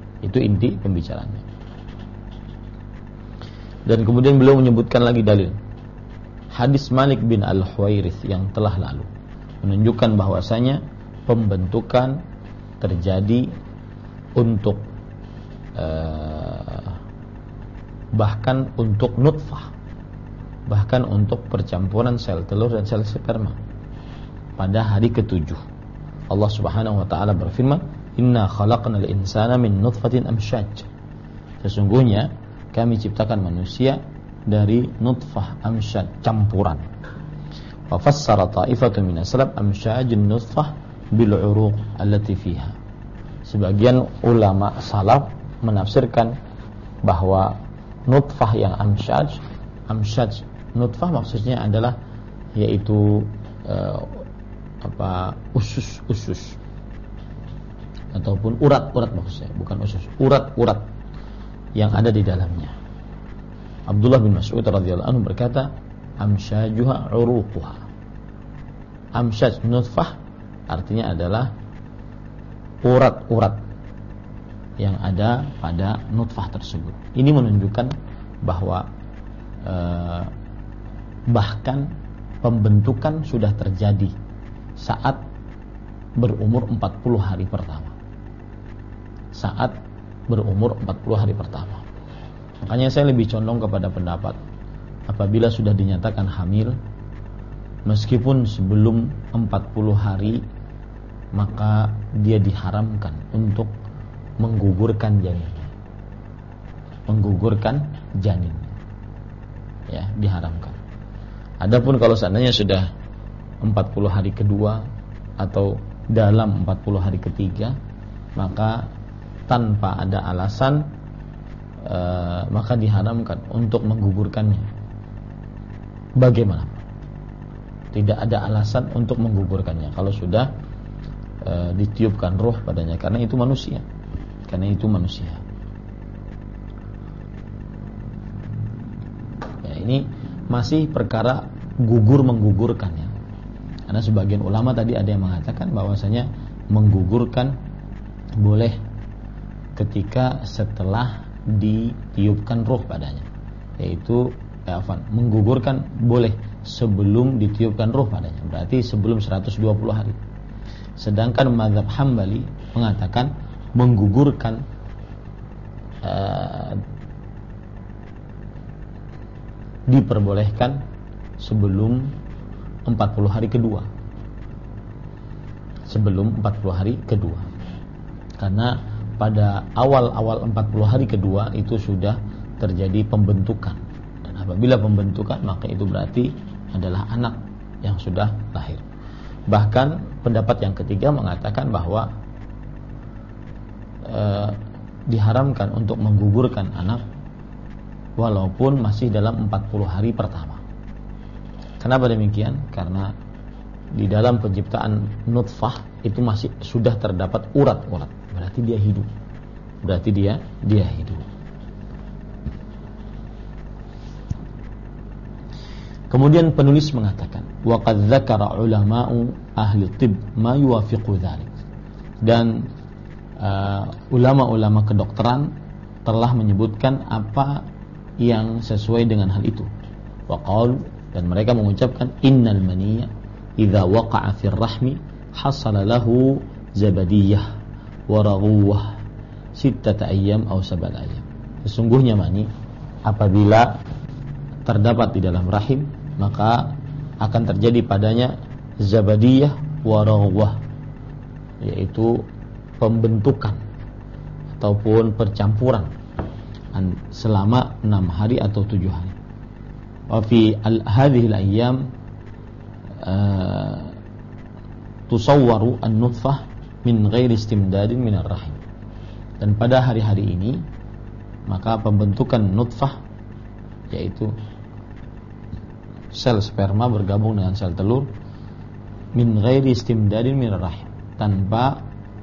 Dan kemudian beliau menyebutkan lagi dalil hadis Malik bin Al-Huwairits yang telah lalu, menunjukkan bahwasanya pembentukan terjadi untuk bahkan untuk nutfah, bahkan untuk percampuran sel telur dan sel sperma pada hari ke-7. Allah Subhanahu wa taala berfirman, "Inna khalaqnal insana min nutfatin amsyaj." Sesungguhnya kami ciptakan manusia dari nutfah amsyaj, campuran. Wa fassara ta'ifatu min as-salaf amsyajun nutfah bil 'uruq allati fiha. Sebagian ulama salaf menafsirkan bahwa nutfah yang amsyaj nutfah maksudnya adalah yaitu usus ataupun urat-urat maksudnya, bukan usus, urat-urat yang ada di dalamnya. Abdullah bin Mas'ud radhiyallahu anhu berkata, amsyajuha uruquha. Amsyaj nutfah artinya adalah urat-urat yang ada pada nutfah tersebut. Ini menunjukkan bahwa bahkan pembentukan sudah terjadi saat berumur 40 hari pertama. Saat berumur 40 hari pertama. Makanya saya lebih condong kepada pendapat apabila sudah dinyatakan hamil meskipun sebelum 40 hari, maka dia diharamkan untuk menggugurkan janinnya. Menggugurkan janin. Ya, diharamkan. Adapun kalau seandainya sudah 40 hari kedua atau dalam 40 hari ketiga, maka tanpa ada alasan maka diharamkan untuk menggugurkannya. Bagaimana? Tidak ada alasan untuk menggugurkannya kalau sudah ditiupkan ruh padanya, karena itu manusia. Ya, ini masih perkara gugur menggugurkannya. Karena sebagian ulama tadi ada yang mengatakan bahwasanya menggugurkan boleh ketika setelah ditiupkan ruh padanya, yaitu menggugurkan boleh sebelum ditiupkan ruh padanya, berarti sebelum 120 hari. Sedangkan mazhab Hambali mengatakan menggugurkan diperbolehkan sebelum 40 hari kedua. Sebelum 40 hari kedua. Karena pada awal-awal 40 hari kedua itu sudah terjadi pembentukan. Dan apabila pembentukan, maka itu berarti adalah anak yang sudah lahir. Bahkan pendapat yang ketiga mengatakan bahwa diharamkan untuk menggugurkan anak walaupun masih dalam 40 hari pertama. Kenapa demikian? Karena di dalam penciptaan nutfah itu masih sudah terdapat urat-urat. Berarti dia hidup. Dia hidup. Kemudian penulis mengatakan, wa qad dzakara ulama'u ahli tibb ma yuwafiqu dzalik. Dan ulama-ulama kedokteran telah menyebutkan apa yang sesuai dengan hal itu. Wa qalu, dan mereka mengucapkan, innal maniyya idza waqa'a fir rahmi hasala lahu zabadiyah wa raghuwah sittata ayyam aw sab'ata ayyam. Sesungguhnya mani apabila terdapat di dalam rahim, maka akan terjadi padanya zabadiyah wa raghwah, yaitu pembentukan ataupun percampuran selama 6 hari atau 7 hari. Wa fi hadhihi al-ayyam tusawwaru an-nutfah min ghairi istimdadin min ar-rahim. Dan pada hari-hari ini maka pembentukan nutfah, yaitu sel sperma bergabung dengan sel telur, min ghairi istimdadin min ar-rahim, tanpa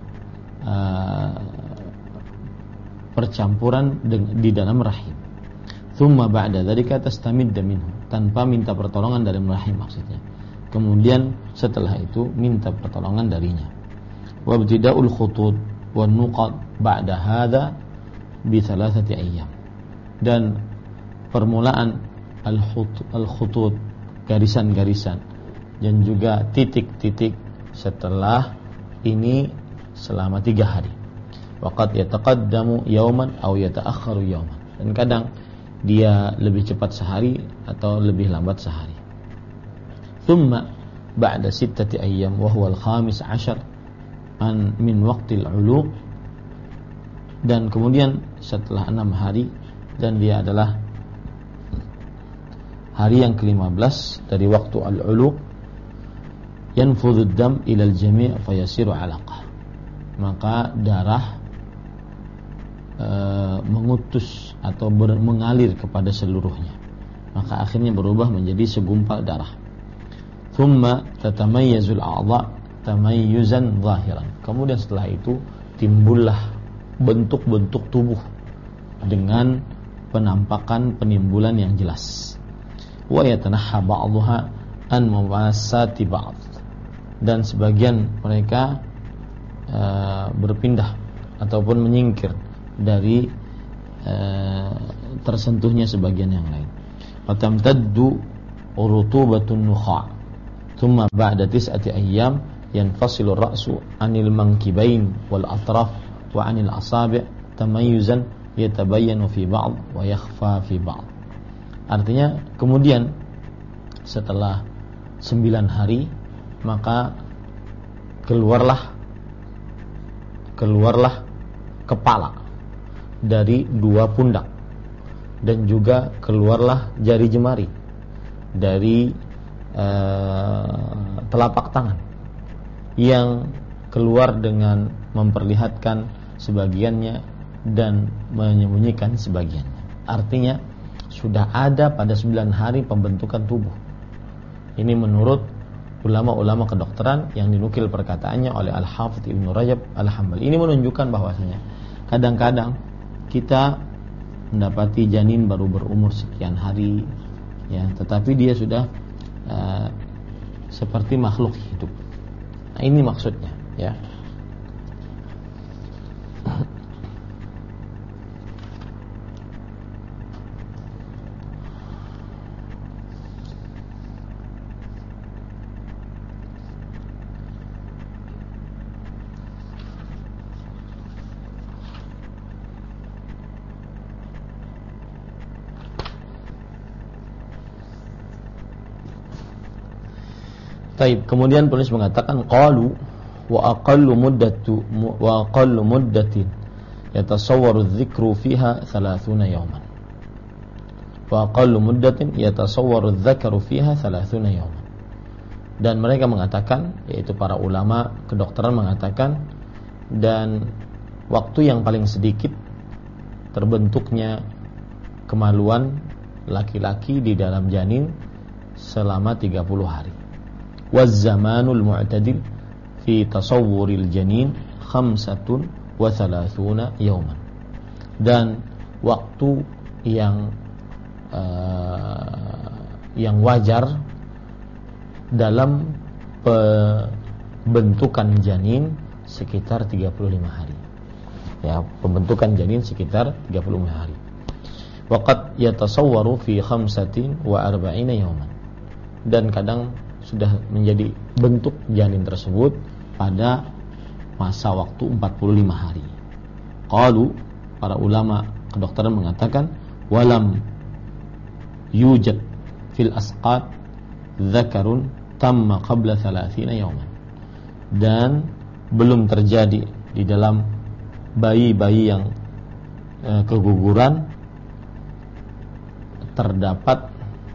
percampuran di dalam rahim. Thumma ba'da dzalika tastamidda minhu, tanpa minta pertolongan dari rahim maksudnya. Kemudian setelah itu minta pertolongan darinya. Wa ibtida'ul khutut wan nuqat ba'da hadza bi thalathati ayyam. Dan permulaan al-khutut, garisan-garisan, dan juga titik-titik setelah ini selama 3 hari. Waqad yataqaddamu yawman aw yata'akhkharu yawman. Dan kadang dia lebih cepat sehari atau lebih lambat sehari. Thumma ba'da sittati ayyam wa huwa al-khamis 'ashar min waqtil 'uluq. Dan kemudian setelah 6 hari, dan dia adalah hari yang ke-15 dari waktu al-'uluq, yanfudhu ad-dam ila al-jami' fa yasiru 'alaqah. Maka darah mengutus atau mengalir kepada seluruhnya, maka akhirnya berubah menjadi segumpal darah. Thumma tatamayyazul a'dha tamayyuzan zahiran. Kemudian setelah itu timbullah bentuk-bentuk tubuh dengan penampakan penimbulan yang jelas. Wa yatanahha ba'dhuha an mawasati ba'd. Dan sebagian mereka berpindah ataupun menyingkir dari tersentuhnya sebagian yang lain. Fatamtaddu rutubatun nukha. Thumma ba'da tis'ati ayyam yanfasilu ar-ra'su 'anil mankibain wal atraf wa 'anil asabi' tamayyuzan yatabayyanu fi ba'd wa yakhfa fi ba'd. Artinya kemudian setelah 9 hari maka keluarlah kepala dari 2 pundak, dan juga keluarlah jari jemari dari telapak tangan, yang keluar dengan memperlihatkan sebagiannya dan menyembunyikan sebagiannya. Artinya sudah ada pada 9 hari pembentukan tubuh. Ini menurut ulama-ulama kedokteran yang dinukil perkataannya oleh Al-Hafidz Ibnu Rajab Al-Hambali. Ini menunjukkan bahwasanya kadang-kadang kita mendapati janin baru berumur sekian hari, ya, tetapi dia sudah seperti makhluk hidup. Nah, ini maksudnya, ya. Baik, kemudian penulis mengatakan qalu wa aqallu muddatin yatasawwaru dzikru fiha 30 yawman. Wa aqallu muddatin yatasawwaru dzakaru fiha 30 yawman. Dan mereka mengatakan, yaitu para ulama kedokteran mengatakan, dan waktu yang paling sedikit terbentuknya kemaluan laki-laki di dalam janin selama 30 hari. Waz-zamanul mu'tadil fi tasawwuril janin 35 yawman. Dan waktu yang wajar dalam pembentukan janin sekitar 35 hari. Ya, pembentukan janin sekitar 35 hari. Waqad yatasawwaru fi 45 yawman. Dan kadang sudah menjadi bentuk janin tersebut pada masa waktu 45 hari. qalu, para ulama kedokteran mengatakan, walam yujad fil asqat dzakarun tamma qabla 30 yawman. Dan belum terjadi di dalam bayi-bayi yang keguguran terdapat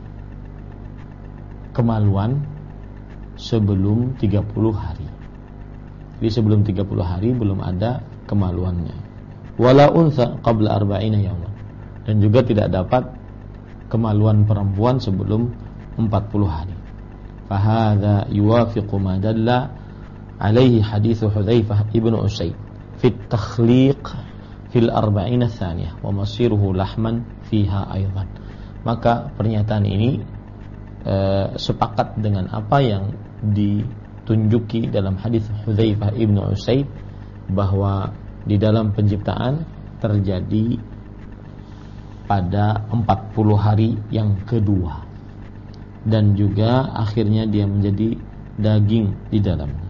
kemaluan sebelum 30 hari. Jadi sebelum 30 hari belum ada kemaluannya. Wala untha qabla 40 yawman. Dan juga tidak dapat kemaluan perempuan sebelum 40 hari. Fahadha yuwafiqu ma dalla alaihi hadithu Hudzaifah ibn Usayd fi at-takhliq fil 40 tsaniyah wa masiruhu lahman fiha aidan. Maka pernyataan ini sepakat dengan apa yang ditunjuki dalam hadis Hudzaifah ibn Usayd, bahwa di dalam penciptaan terjadi pada 40 hari yang kedua, dan juga akhirnya dia menjadi daging di dalamnya.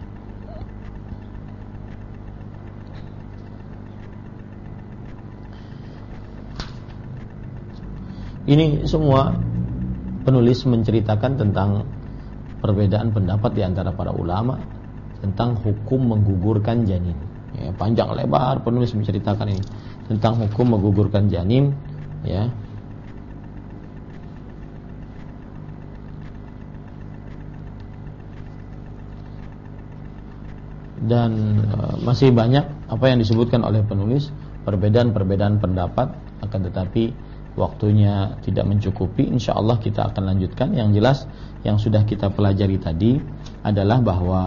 Ini semua penulis menceritakan tentang perbedaan pendapat di antara para ulama tentang hukum menggugurkan janin. Ya, panjang lebar penulis menceritakan ini tentang hukum menggugurkan janin, ya. Dan masih banyak apa yang disebutkan oleh penulis, perbedaan-perbedaan pendapat, akan tetapi waktunya tidak mencukupi. InsyaAllah kita akan lanjutkan. Yang jelas yang sudah kita pelajari tadi adalah bahwa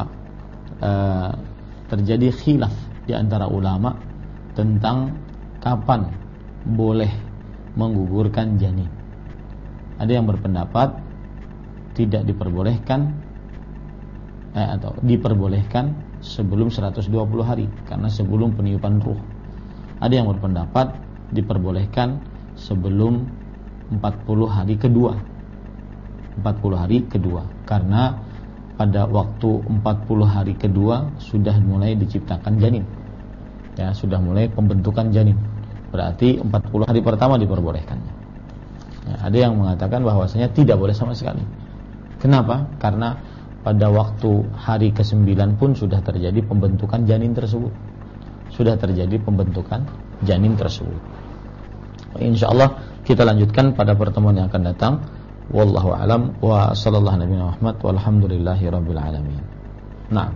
terjadi khilaf di antara ulama tentang kapan boleh menggugurkan janin. Ada yang berpendapat tidak diperbolehkan atau diperbolehkan sebelum 120 hari, karena sebelum peniupan ruh. Ada yang berpendapat diperbolehkan sebelum 40 hari kedua. 40 hari kedua, karena pada waktu 40 hari kedua sudah mulai diciptakan janin. Ya, sudah mulai pembentukan janin. Berarti 40 hari pertama diperbolehkan. Ya, ada yang mengatakan bahwasanya tidak boleh sama sekali. Kenapa? Karena pada waktu hari ke-9 pun sudah terjadi pembentukan janin tersebut. Sudah terjadi pembentukan janin tersebut. InsyaAllah kita lanjutkan pada pertemuan yang akan datang. Wallahu a'lam wa sallallahu nabi Muhammad walhamdulillahi rabbil alamin. Nah.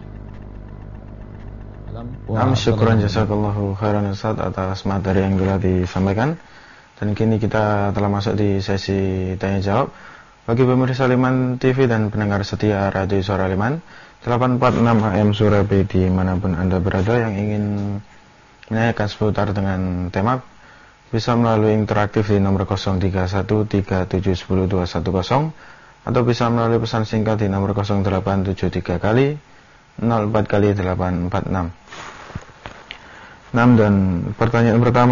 Syukran jazakallahu khairan Ustaz atas materi yang telah disampaikan. Dan kini kita telah masuk di sesi tanya jawab. Bagi pemirsa Liman TV dan pendengar setia Radio Suara Liman 846 AM Surabaya dimanapun Anda berada yang ingin menanyakan seputar dengan tema, bisa melalui interaktif di nomor 0313710210 atau bisa melalui pesan singkat di nomor 0873 kali 04 kali 846. Dan pertanyaan pertama,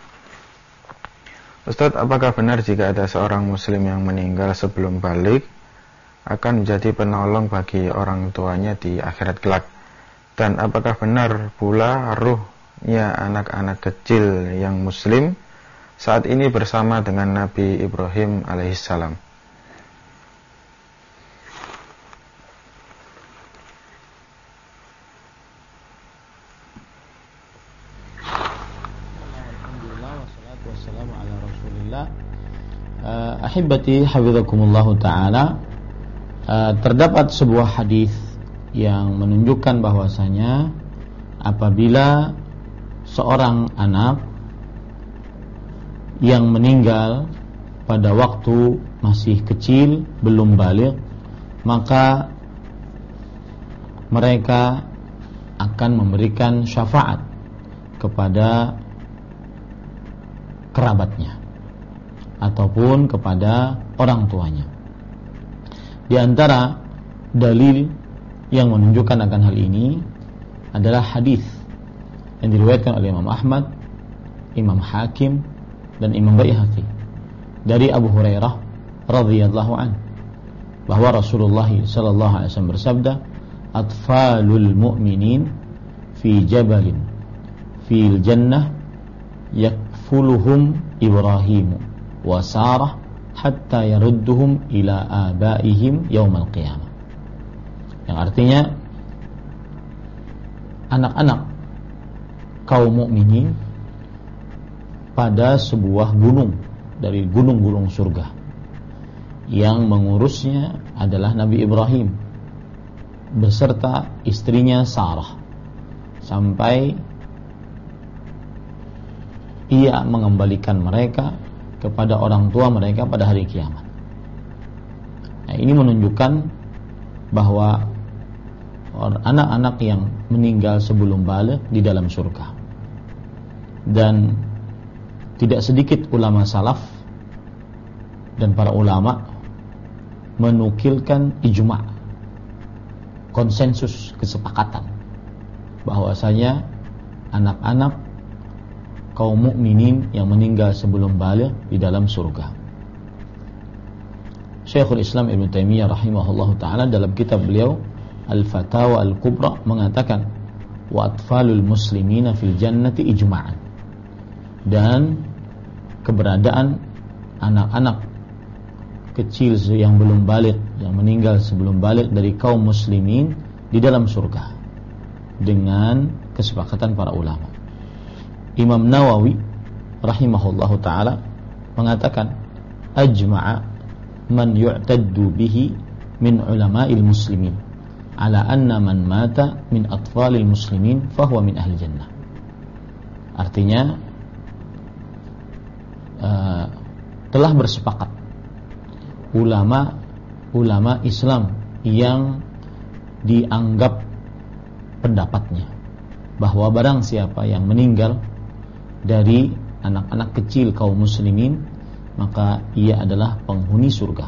Ustaz, apakah benar jika ada seorang muslim yang meninggal sebelum balik akan menjadi penolong bagi orang tuanya di akhirat kelak? Dan apakah benar pula ruhnya anak-anak kecil yang muslim saat ini bersama dengan Nabi Ibrahim alaihissalam? Ahibati hafizakumullahu ta'ala, terdapat sebuah hadis yang menunjukkan bahwasanya apabila seorang anak yang meninggal pada waktu masih kecil, belum baligh, maka mereka akan memberikan syafaat kepada kerabatnya ataupun kepada orang tuanya. Di antara dalil yang menunjukkan akan hal ini adalah hadis yang diriwayatkan oleh Imam Ahmad, Imam Hakim, dan Imam Baihaqi dari Abu Hurairah radhiyallahu anhu bahwa Rasulullah sallallahu alaihi wasallam bersabda, "Atfalul mu'minin fi jabalin fil jannah yakfuluhum Ibrahim wa Sarah hatta yarudduhum ila abaihim yaumal qiyamah. Yang artinya anak-anak kaum mukminin pada sebuah gunung dari gunung-gunung surga, yang mengurusnya adalah Nabi Ibrahim beserta istrinya Sarah, sampai ia mengembalikan mereka kepada orang tua mereka pada hari kiamat. Nah, ini menunjukkan bahwa anak-anak yang meninggal sebelum baligh di dalam surga. Dan tidak sedikit ulama salaf dan para ulama menukilkan ijma', konsensus, kesepakatan bahwasanya anak-anak kaum mukminin yang meninggal sebelum baligh di dalam surga. Syekhul Islam Ibnu Taimiyah rahimahullahu taala dalam kitab beliau Al-Fatawa Al-Kubra mengatakan wa atfalul muslimina fil jannati ijma'an, dan keberadaan anak-anak kecil yang belum baligh, yang meninggal sebelum baligh dari kaum muslimin di dalam surga dengan kesepakatan para ulama. Imam Nawawi rahimahullahu taala mengatakan ajma'a man yu'taddu bihi min ulama'il muslimin ala anna man mata min atfalil muslimin fahuwa min ahli jannah. Artinya telah bersepakat ulama Islam yang dianggap pendapatnya bahwa barang siapa yang meninggal dari anak-anak kecil kaum muslimin, maka ia adalah penghuni surga.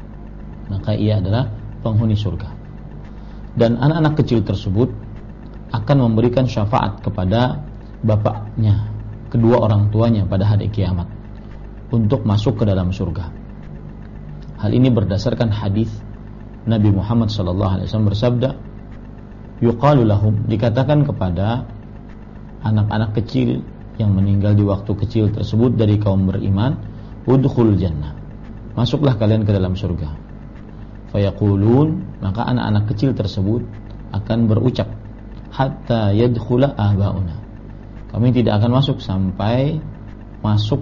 Dan anak-anak kecil tersebut akan memberikan syafaat kepada bapaknya, kedua orang tuanya pada hari kiamat untuk masuk ke dalam surga. Hal ini berdasarkan hadis Nabi Muhammad SAW bersabda, yuqalu lahum, dikatakan kepada anak-anak kecil yang meninggal di waktu kecil tersebut dari kaum beriman, udkhulul jannah, masuklah kalian ke dalam surga. Fayaqulun, maka anak-anak kecil tersebut akan berucap, hatta yadkhula abauna, kami tidak akan masuk sampai masuk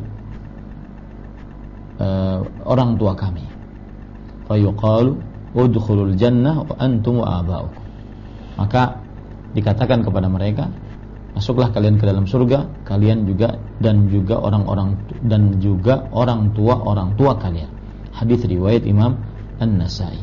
orang tua kami. Fayuqalu udkhulul jannah wa antum wa abaukum, maka dikatakan kepada mereka, masuklah kalian ke dalam surga, kalian juga dan juga orang tua kalian. Hadis riwayat Imam An-Nasa'i.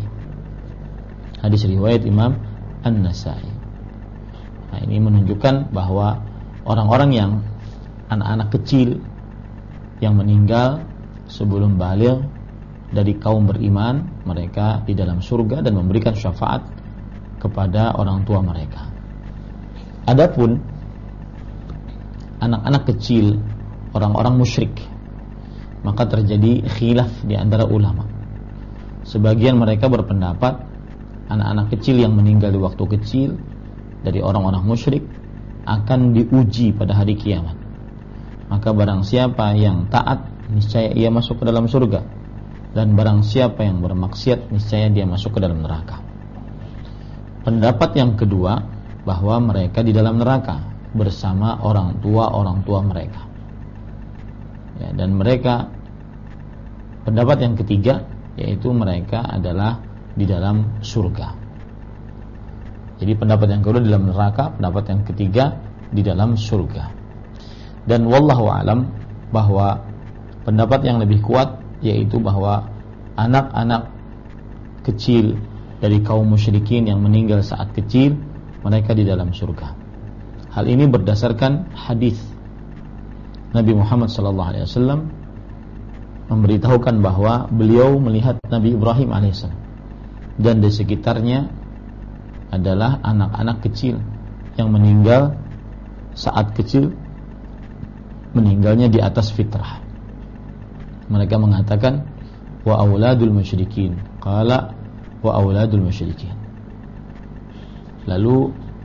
Nah, ini menunjukkan bahwa orang-orang yang anak-anak kecil yang meninggal sebelum baligh dari kaum beriman, mereka di dalam surga dan memberikan syafaat kepada orang tua mereka. Adapun anak-anak kecil, orang-orang musyrik, maka terjadi khilaf di antara ulama. Sebagian mereka berpendapat anak-anak kecil yang meninggal di waktu kecil dari orang-orang musyrik akan diuji pada hari kiamat. Maka barang siapa yang taat, niscaya ia masuk ke dalam surga, dan barang siapa yang bermaksiat, niscaya dia masuk ke dalam neraka. Pendapat yang kedua, bahwa mereka di dalam neraka bersama orang tua mereka. Ya, dan mereka, pendapat yang ketiga, yaitu mereka adalah di dalam surga. Jadi pendapat yang kedua di dalam neraka, pendapat yang ketiga di dalam surga. Dan wallahu alam, bahwa pendapat yang lebih kuat yaitu bahwa anak-anak kecil dari kaum musyrikin yang meninggal saat kecil, mereka di dalam surga. Hal ini berdasarkan hadis Nabi Muhammad SAW memberitahukan bahwa beliau melihat Nabi Ibrahim AS, dan di sekitarnya adalah anak-anak kecil yang meninggal saat kecil, meninggalnya di atas fitrah. Mereka mengatakan wa auladul musyrikin, qala wa auladul musyrikin. Lalu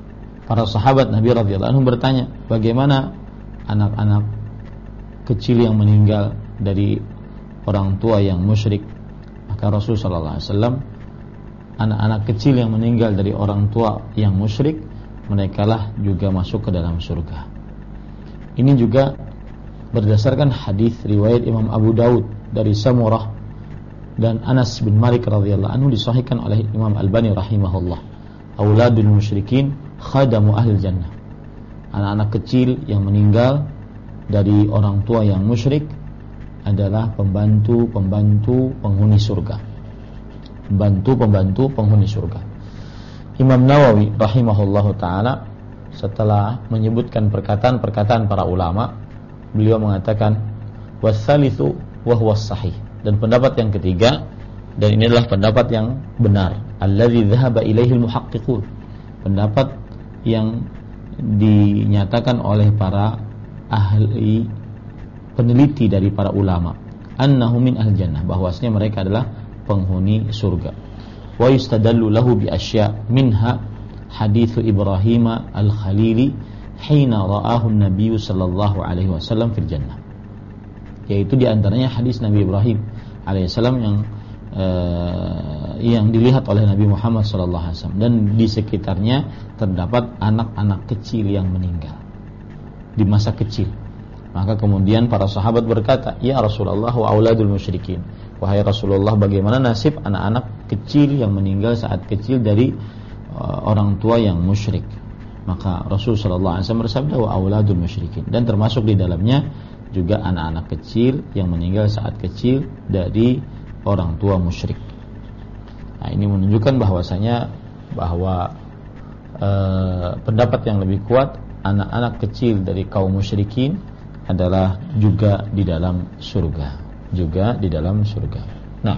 para sahabat Nabi radhiyallahu anhum bertanya, bagaimana anak-anak kecil yang meninggal dari orang tua yang musyrik? Maka Rasul sallallahu alaihi wasallam, anak-anak kecil yang meninggal dari orang tua yang musyrik, merekalah juga masuk ke dalam surga. Ini juga berdasarkan hadis riwayat Imam Abu Daud dari Samurah dan Anas bin Malik radhiyallahu anhu, disahihkan oleh Imam Albani rahimahullah. Auladul musyrikin khadamu ahlil jannah. Anak-anak kecil yang meninggal dari orang tua yang musyrik adalah pembantu-pembantu penghuni surga. Pembantu-pembantu penghuni surga. Imam Nawawi rahimahullahu taala setelah menyebutkan perkataan-perkataan para ulama, beliau mengatakan wassalitsu wa huwa sahih, dan pendapat yang ketiga, dan ini adalah pendapat yang benar, alladzi dzahaba ilaihi al-muhaqqiqun, pendapat yang dinyatakan oleh para ahli peneliti dari para ulama, annahu min ahli jannah, bahwasanya mereka adalah penghuni surga. Wa yustadallu lahu bi asya' minha hadits Ibrahim al-Khalili hina ra'ahu an-nabiy sallallahu alaihi wasallam fil jannah, yaitu di antaranya hadis Nabi Ibrahim alaihissalam yang dilihat oleh Nabi Muhammad sallallahu alaihi wasallam, dan di sekitarnya terdapat anak-anak kecil yang meninggal di masa kecil. Maka kemudian para sahabat berkata, ya Rasulullah wa auladul musyrikin, wahai Rasulullah, bagaimana nasib anak-anak kecil yang meninggal saat kecil dari orang tua yang musyrik? Maka Rasul sallallahu alaihi wasallam bersabda, wa auladul musyrikin, dan termasuk di dalamnya juga anak-anak kecil yang meninggal saat kecil dari orang tua musyrik. Nah, ini menunjukkan bahwasanya pendapat yang lebih kuat, anak-anak kecil dari kaum musyrikin adalah juga di dalam surga, Nah,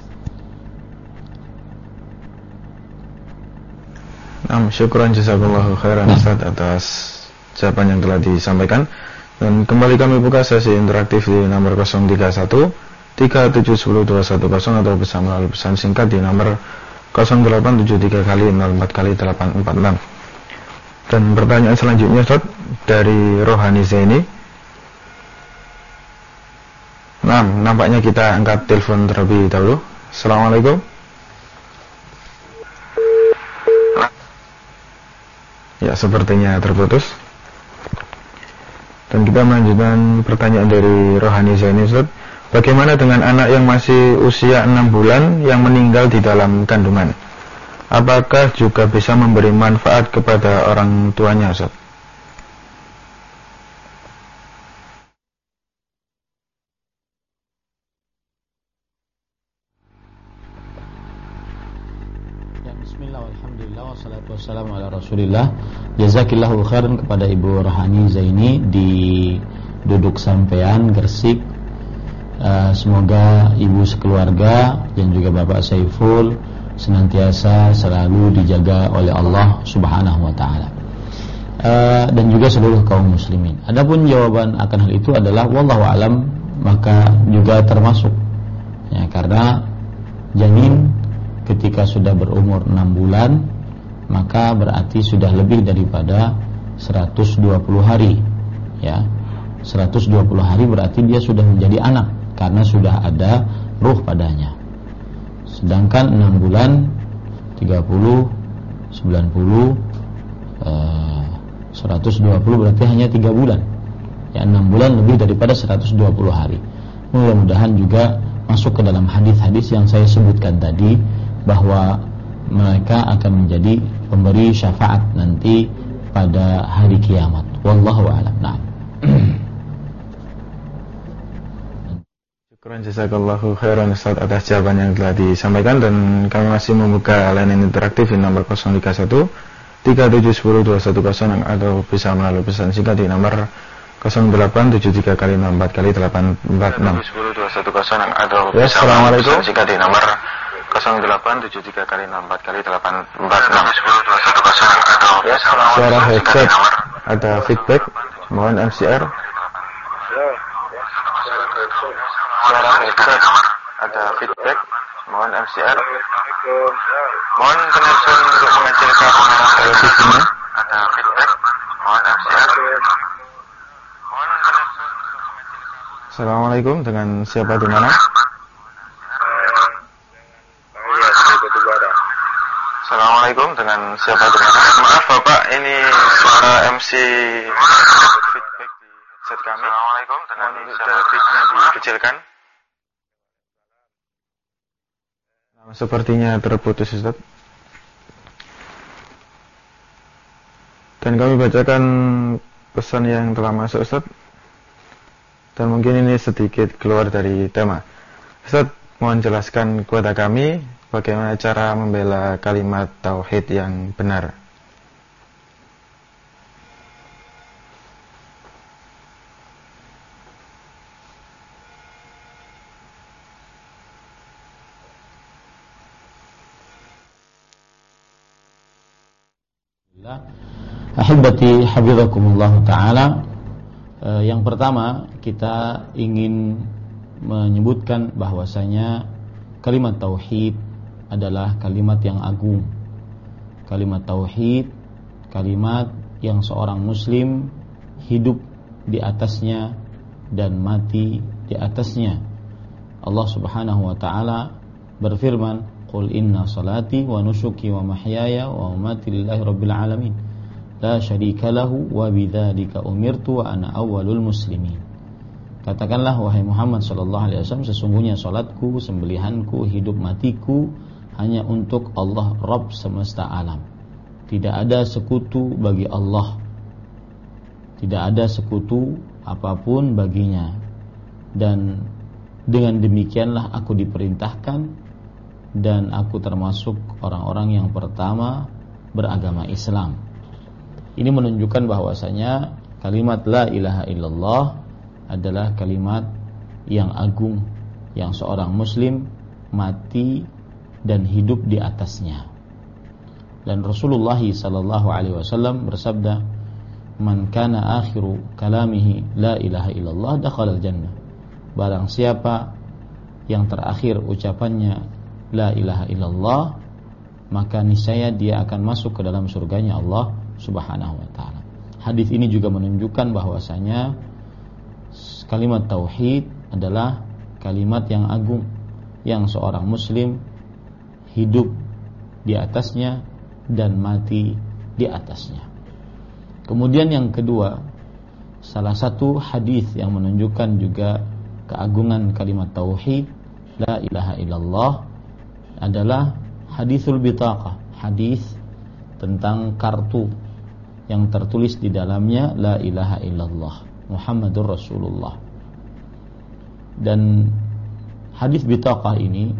syukran jazakallahu khairan Ustaz atas jawaban yang telah disampaikan. Dan kembali kami buka sesi interaktif di nomor 031 3710210 atau bisa melalui pesan singkat di nomor 0873 kali 04 kali 846. Dan pertanyaan selanjutnya Ustaz dari Rohani Zaini. Nah, nampaknya kita angkat telepon terlebih dahulu. Assalamualaikum. Ya, sepertinya terputus. Dan kita melanjutkan pertanyaan dari Rohani Zaini Ustaz. Bagaimana dengan anak yang masih usia 6 bulan yang meninggal di dalam kandungan? Apakah juga bisa memberi manfaat kepada orang tuanya, Ustaz? Ya, bismillah, alhamdulillah, wassalatu wassalamu ala rasulillah. Jazakillahu khairan kepada Ibu Rohani Zaini di Duduk Sampean, Gresik. Semoga ibu sekeluarga dan juga Bapak Saiful senantiasa selalu dijaga oleh Allah Subhanahu wa taala, dan juga seluruh kaum muslimin. Adapun jawaban akan hal itu adalah wallahu alam, maka juga termasuk ya, karena janin ketika sudah berumur 6 bulan maka berarti sudah lebih daripada 120 hari ya. 120 hari berarti dia sudah menjadi anak karena sudah ada ruh padanya. Sedangkan 6 bulan 30, 90, 120 berarti hanya 3 bulan. Ya, 6 bulan lebih daripada 120 hari. Mudah-mudahan juga masuk ke dalam hadis-hadis yang saya sebutkan tadi, bahwa mereka akan menjadi pemberi syafaat nanti pada hari kiamat. Wallahu a'lam. Nah. Syukran jazakallahu khairan Ustaz atas jawaban yang telah disampaikan, dan kami masih membuka layanan interaktif di nomor 031 3710210 atau bisa melalui pesan singkat di nomor 0873 kali 64 kali 846. Ya, assalamualaikum. Singkat di nomor 0873 kali 64 kali 846. Ya, suara headset ada feedback, mohon MCR. Suara headset ada feedback, mohon MCR. Mohon connection untuk mengecilkan televisinya. ada feedback. Mohon nasihat. Assalamualaikum, dengan siapa di mana? Assalamualaikum, dengan siapa di mana? Maaf Bapak, ini suara MC feedback di headset kami. Assalamualaikum, dengan televisinya dikecilkan. Nah, sepertinya terputus Ustaz. Dan kami bacakan pesan yang telah masuk Ustaz. Dan mungkin ini sedikit keluar dari tema. Ustaz, mohon jelaskan kepada kami bagaimana cara membela kalimat tauhid yang benar. Ahibati hafizakumullah ta'ala. Yang pertama, kita ingin menyebutkan bahwasanya kalimat tauhid adalah kalimat yang agung. Kalimat tauhid, kalimat yang seorang muslim hidup di atasnya dan mati di atasnya. Allah Subhanahu wa taala berfirman, "Qul inna salati wa nusuki wa mahyaya wa mamati lillahi rabbil alamin. La syarika lahu wa bidzalika umirtu wa ana awwalul muslimin." Katakanlah wahai Muhammad sallallahu alaihi wasallam, sesungguhnya salatku, sembelihanku, hidup matiku hanya untuk Allah Rabb semesta alam. Tidak ada sekutu bagi Allah. Tidak ada sekutu apapun baginya. Dan dengan demikianlah aku diperintahkan dan aku termasuk orang-orang yang pertama beragama Islam. Ini menunjukkan bahwasanya kalimat la ilaha illallah adalah kalimat yang agung, yang seorang muslim mati dan hidup di atasnya. Dan Rasulullah sallallahu alaihi wasallam bersabda, "Man kana akhiru kalamihi la ilaha illallah dakhala al-jannah." Barang siapa yang terakhir ucapannya la ilaha illallah, maka niscaya dia akan masuk ke dalam surganya Allah Subhanahu wa taala. Hadis ini juga menunjukkan bahwasanya kalimat tauhid adalah kalimat yang agung, yang seorang muslim hidup di atasnya dan mati di atasnya. Kemudian yang kedua, salah satu hadis yang menunjukkan juga keagungan kalimat tauhid la ilaha illallah adalah hadisul bitaqah, hadis tentang kartu yang tertulis di dalamnya la ilaha illallah Muhammadur Rasulullah. Dan hadis bitaqah ini,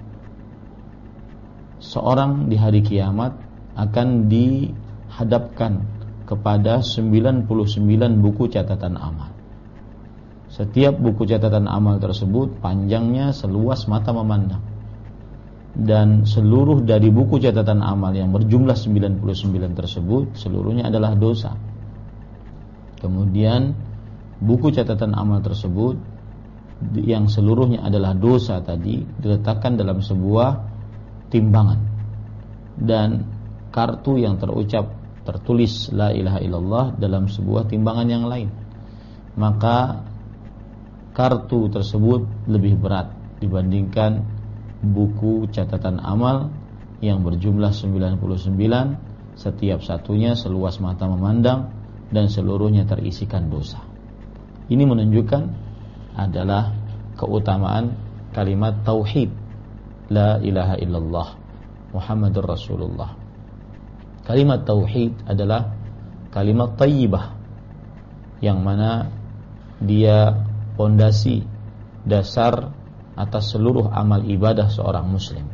seorang di hari kiamat akan dihadapkan kepada 99 buku catatan amal. Setiap buku catatan amal tersebut panjangnya seluas mata memandang. Dan seluruh dari buku catatan amal yang berjumlah 99 tersebut seluruhnya adalah dosa. Kemudian buku catatan amal tersebut yang seluruhnya adalah dosa tadi diletakkan dalam sebuah timbangan, dan kartu yang tertulis la ilaha illallah dalam sebuah timbangan yang lain. Maka kartu tersebut lebih berat dibandingkan buku catatan amal yang berjumlah 99, setiap satunya seluas mata memandang dan seluruhnya terisikan dosa. Ini menunjukkan adalah keutamaan kalimat tauhid la ilaha illallah Muhammadur Rasulullah. Kalimat tauhid adalah kalimat thayyibah yang mana dia pondasi dasar atas seluruh amal ibadah seorang muslim.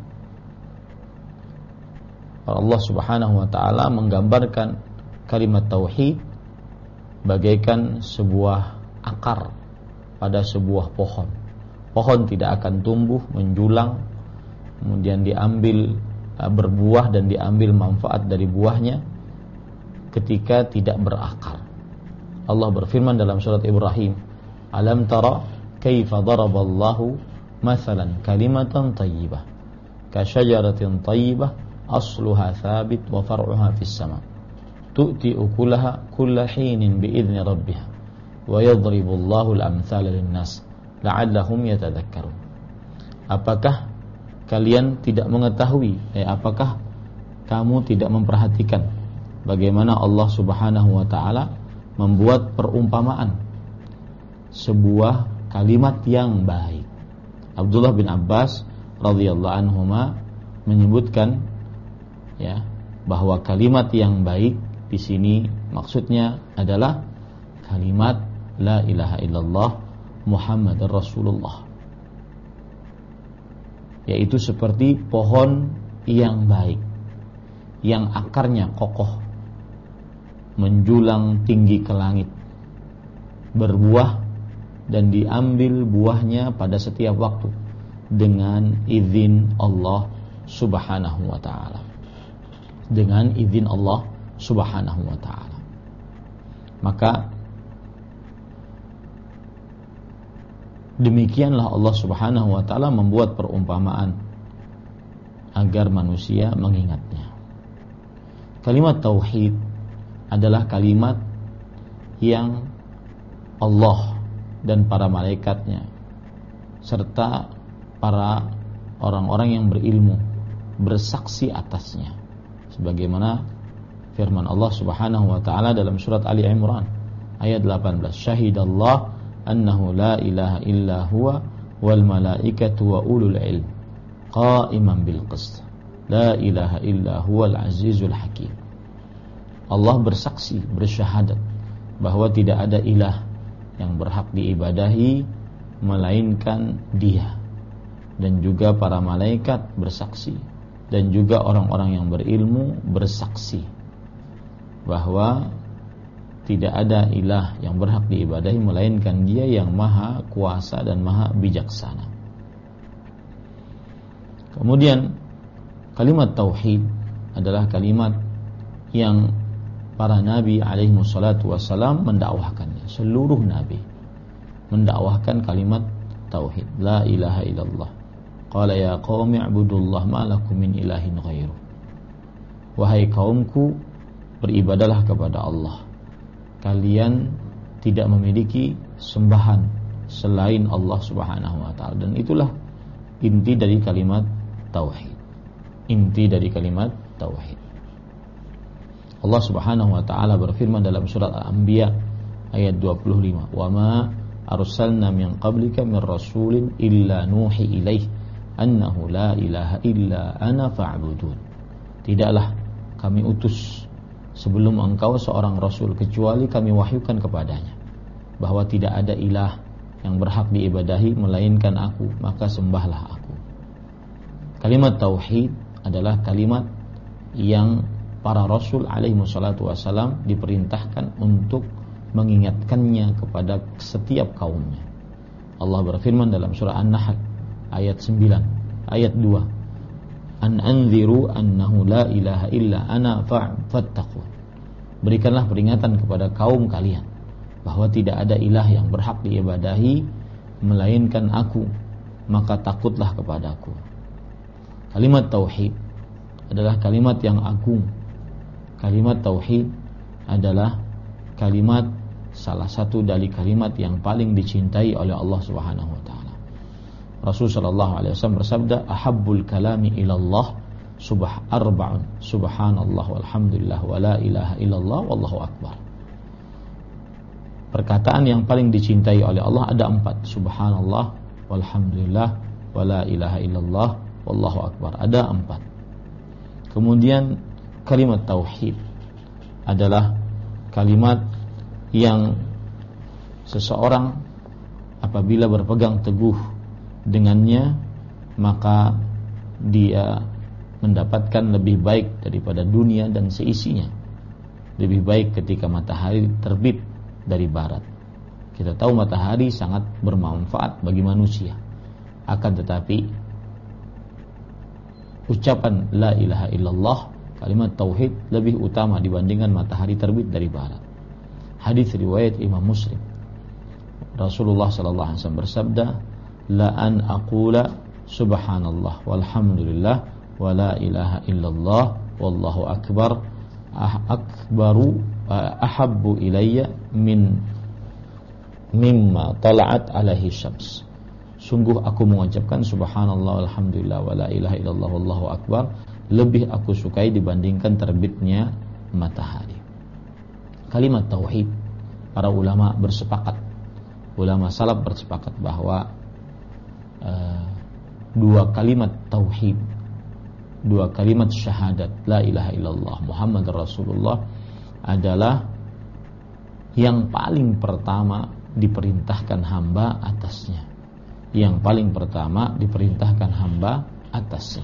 Allah Subhanahu wa taala menggambarkan kalimat tauhid bagaikan sebuah akar pada sebuah pohon. Pohon tidak akan tumbuh menjulang kemudian diambil berbuah dan diambil manfaat dari buahnya ketika tidak berakar. Allah berfirman dalam surat Ibrahim, "Alam tara kaifa daraballahu mathalan kalimatan thayyibah ka syajaratin thayyibah asluha thabit wa far'uha fis sama." tu'ti ukulaha kulla hinin bi'izni rabbiha wa yadribullahu al-amthala lin-nas la'allahum yatadhakkarun. Apakah kalian tidak mengetahui, apakah kamu tidak memperhatikan bagaimana Allah Subhanahu wa taala membuat perumpamaan sebuah kalimat yang baik. Abdullah bin Abbas radhiyallahu anhuma menyebutkan ya bahwa kalimat yang baik di sini maksudnya adalah kalimat la ilaha illallah Muhammadar Rasulullah, yaitu seperti pohon yang baik yang akarnya kokoh menjulang tinggi ke langit, berbuah dan diambil buahnya pada setiap waktu dengan izin Allah Subhanahu wa ta'ala. Dengan izin Allah Subhanahu wa ta'ala. Maka demikianlah Allah Subhanahu wa ta'ala membuat perumpamaan agar manusia mengingatnya. Kalimat tauhid adalah kalimat yang Allah dan para malaikatnya serta para orang-orang yang berilmu bersaksi atasnya, sebagaimana firman Allah Subhanahu wa taala dalam surat Ali Imran ayat 18, syahidallah annahu la ilaha illa huwa wal malaikatu wa ulul ilm qa'iman bil qist la ilaha illa huwal azizul hakim. Allah bersaksi, bersyahadat bahwa tidak ada ilah yang berhak diibadahi melainkan Dia, dan juga para malaikat bersaksi, dan juga orang-orang yang berilmu bersaksi bahwa tidak ada ilah yang berhak diibadahi melainkan Dia yang maha kuasa dan maha bijaksana. Kemudian kalimat tauhid adalah kalimat yang para nabi alaihi wassalatu wassalam mendakwahkannya. Seluruh nabi mendakwahkan kalimat tauhid, la ilaha illallah. Qala ya qaumi ibudullah ma lakum min ilahin ghairu. Wahai kaumku, beribadalah kepada Allah. Kalian tidak memiliki sembahan selain Allah Subhanahu wa taala. Dan itulah inti dari kalimat tauhid. Inti dari kalimat tauhid. Allah Subhanahu wa taala berfirman dalam surat Al-Anbiya ayat 25, "Wa ma arsalna min qablika min rasulin illa nuhi ilaih annahu la ilaha illa ana fa'budun." Tidaklah kami utus sebelum engkau seorang rasul kecuali kami wahyukan kepadanya bahwa tidak ada ilah yang berhak diibadahi melainkan aku, maka sembahlah aku. Kalimat tauhid adalah kalimat yang para rasul alaihi wassalatu wassalam diperintahkan untuk mengingatkannya kepada setiap kaumnya. Allah berfirman dalam surah An-Nahl ayat 9, ayat 2, "An anziru annahu la ilaha illa ana fattaqun." Berikanlah peringatan kepada kaum kalian bahwa tidak ada ilah yang berhak diibadahi melainkan aku, maka takutlah kepadaku. Kalimat tauhid adalah kalimat yang agung. Kalimat tauhid adalah kalimat salah satu dari kalimat yang paling dicintai oleh Allah Subhanahu wa taala. Rasul sallallahu alaihi wasallam bersabda, "Ahabbul kalami ilallah arba'un, subhanallah walhamdulillah wa la ilaha illallah wallahu akbar." Perkataan yang paling dicintai oleh Allah ada 4, subhanallah walhamdulillah wa la ilaha illallah wallahu akbar. Ada 4. Kemudian kalimat tauhid adalah kalimat yang seseorang apabila berpegang teguh dengannya maka dia mendapatkan lebih baik daripada dunia dan seisinya. Lebih baik ketika matahari terbit dari barat. Kita tahu matahari sangat bermanfaat bagi manusia. Akan tetapi ucapan la ilaha illallah, kalimat tauhid lebih utama dibandingkan matahari terbit dari barat. Hadis riwayat Imam Muslim. Rasulullah sallallahu alaihi wasallam bersabda, "La an aqula subhanallah walhamdulillah wa la ilaha illallah wallahu akbar akbaru ahabbu ilayya mimma tala'at alaihi syams. Sungguh aku mengucapkan subhanallah alhamdulillah wa la ilaha illallah wallahu akbar lebih aku sukai dibandingkan terbitnya matahari. Kalimat tauhid, para ulama bersepakat, ulama salaf bersepakat bahwa dua kalimat tauhid, dua kalimat syahadat la ilaha illallah Muhammad Rasulullah adalah yang paling pertama diperintahkan hamba atasnya. Yang paling pertama diperintahkan hamba atasnya.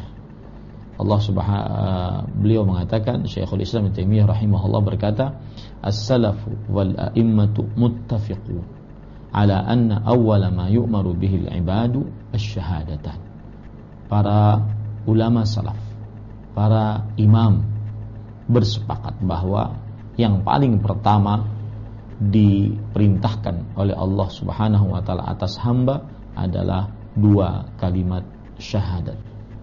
Beliau mengatakan, Syekhul Islam Ibnu Taimiyah rahimahullah berkata, as-salafu wal a'immatu muttafiqun ala anna awwala ma yu'maru bihi al-ibadu asy-syahadatan. Para ulama salaf, para imam bersepakat bahwa yang paling pertama diperintahkan oleh Allah Subhanahu wa taala atas hamba adalah dua kalimat syahadat.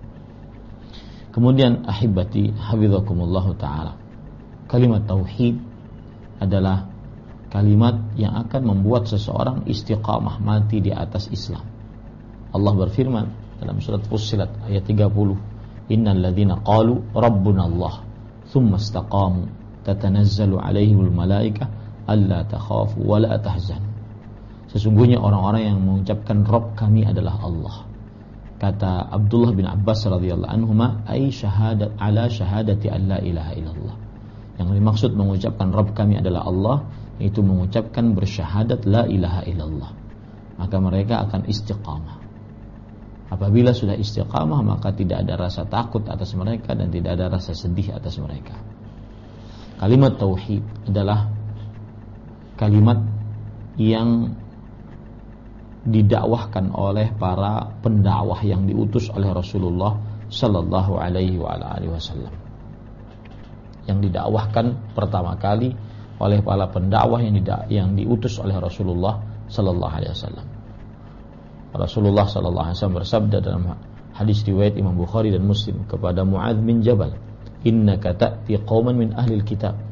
Kemudian ahibati hafizakumullah taala, kalimat tauhid adalah kalimat yang akan membuat seseorang istiqamah mati di atas Islam. Allah berfirman dalam surat Fussilat ayat 30, innal ladzina qalu rabbuna Allah tsumma istaqamu tatanazzalu alaihimul malaikah alla takhafu wa la tahzanu. Sesungguhnya orang-orang yang mengucapkan Rabb kami adalah Allah. Kata Abdullah bin Abbas radhiyallahu anhuma, ay syahadat ala syahadati an la ilaha illallah. Yang dimaksud mengucapkan Rabb kami adalah Allah, itu mengucapkan bersyahadat la ilaha illallah. Maka mereka akan istiqamah. Apabila sudah istiqamah, maka tidak ada rasa takut atas mereka dan tidak ada rasa sedih atas mereka. Kalimat tauhid adalah kalimat yang didakwahkan oleh para pendakwah yang diutus oleh Rasulullah sallallahu alaihi wasallam. Yang didakwahkan pertama kali oleh para pendakwah yang diutus oleh Rasulullah sallallahu alaihi wasallam. Rasulullah sallallahu alaihi wasallam bersabda dalam hadis riwayat Imam Bukhari dan Muslim kepada Muadz bin Jabal, "Innaka ta'ti qauman min ahli al-kitab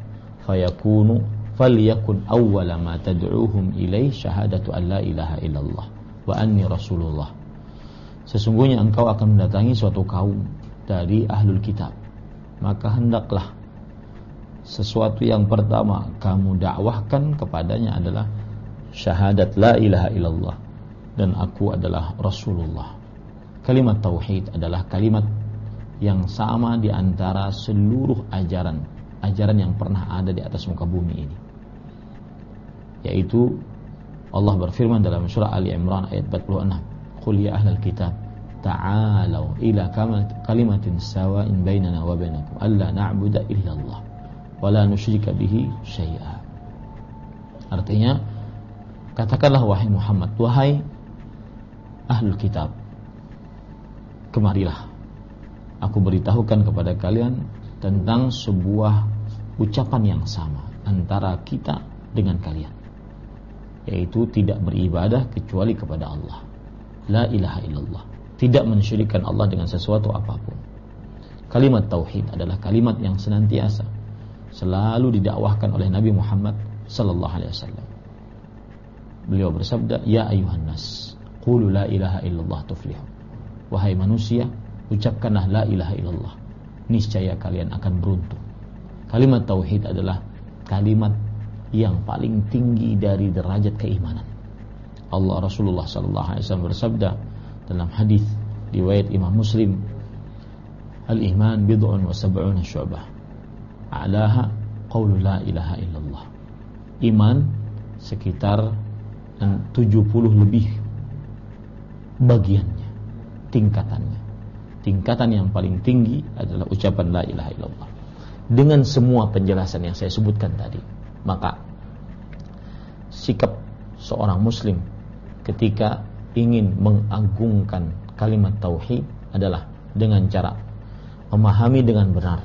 falyakun awwala ma tad'uuhum ilaih syahadatu an la ilaha illallah wa anni rasulullah." Sesungguhnya engkau akan mendatangi suatu kaum dari ahlul kitab, maka hendaklah sesuatu yang pertama kamu dakwahkan kepadanya adalah syahadat la ilaha illallah dan aku adalah Rasulullah. Kalimat tauhid adalah kalimat yang sama di antara seluruh ajaran yang pernah ada di atas muka bumi ini, yaitu Allah berfirman dalam surah Ali Imran ayat 46, "Qul ya ahlal kitab ta'alu ila kalimatin sawa'in bainana wa bainakum alla na'budu illa Allah wa la nusyrika bihi syai'a." Artinya, katakanlah wahai Muhammad, wahai ahlul kitab, kemarilah aku beritahukan kepada kalian tentang sebuah ucapan yang sama antara kita dengan kalian, yaitu tidak beribadah kecuali kepada Allah, la ilaha illallah, tidak mensyirikkan Allah dengan sesuatu apapun. Kalimat tauhid adalah kalimat yang senantiasa selalu didakwahkan oleh Nabi Muhammad sallallahu alaihi wasallam. Beliau bersabda, "Ya ayuhan nas, qulu la ilaha illallah tuflihu." Wahai manusia, ucapkanlah la ilaha illallah, niscaya kalian akan beruntung. Kalimat tauhid adalah kalimat yang paling tinggi dari derajat keimanan. Rasulullah sallallahu alaihi wasallam bersabda dalam hadis riwayat Imam Muslim, "Al-iman bid'un wa sab'una syu'bah, a'laha qaulu la ilaha illallah." Iman sekitar 70 lebih bagiannya, tingkatannya. Tingkatan yang paling tinggi adalah ucapan la ilaha illallah. Dengan semua penjelasan yang saya sebutkan tadi, maka sikap seorang muslim ketika ingin mengagungkan kalimat tauhid adalah dengan cara memahami dengan benar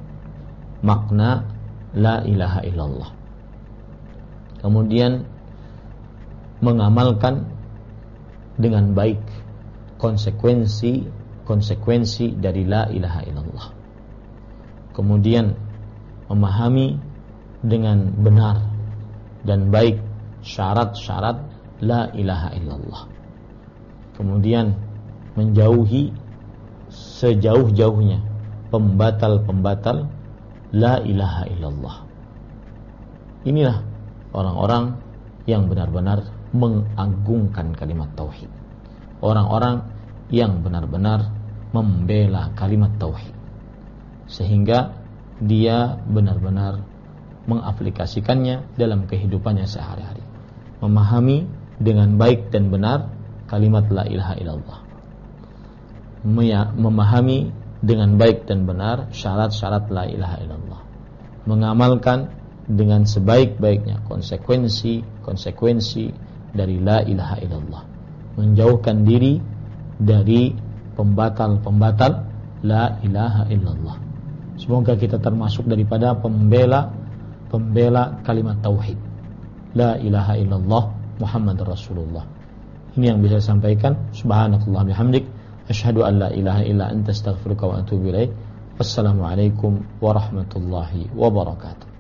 makna la ilaha illallah, kemudian mengamalkan dengan baik konsekuensi dari la ilaha illallah, kemudian memahami dengan benar dan baik syarat-syarat la ilaha illallah. Kemudian menjauhi sejauh-jauhnya pembatal-pembatal la ilaha illallah. Inilah orang-orang yang benar-benar mengagungkan kalimat tauhid. Orang-orang yang benar-benar membela kalimat tauhid, sehingga dia benar-benar mengaplikasikannya dalam kehidupannya sehari-hari, memahami dengan baik dan benar kalimat la ilaha illallah, memahami dengan baik dan benar syarat-syarat la ilaha illallah, mengamalkan dengan sebaik-baiknya konsekuensi dari la ilaha illallah, menjauhkan diri dari pembatal-pembatal la ilaha illallah. Semoga kita termasuk daripada pembela kalimat tauhid la ilaha illallah Muhammadur Rasulullah. Ini yang bisa saya sampaikan. Subhanakallah bihamdik, asyhadu an la ilaha illa anta astaghfiruka wa atubu ilaik. Wassalamualaikum warahmatullahi wabarakatuh.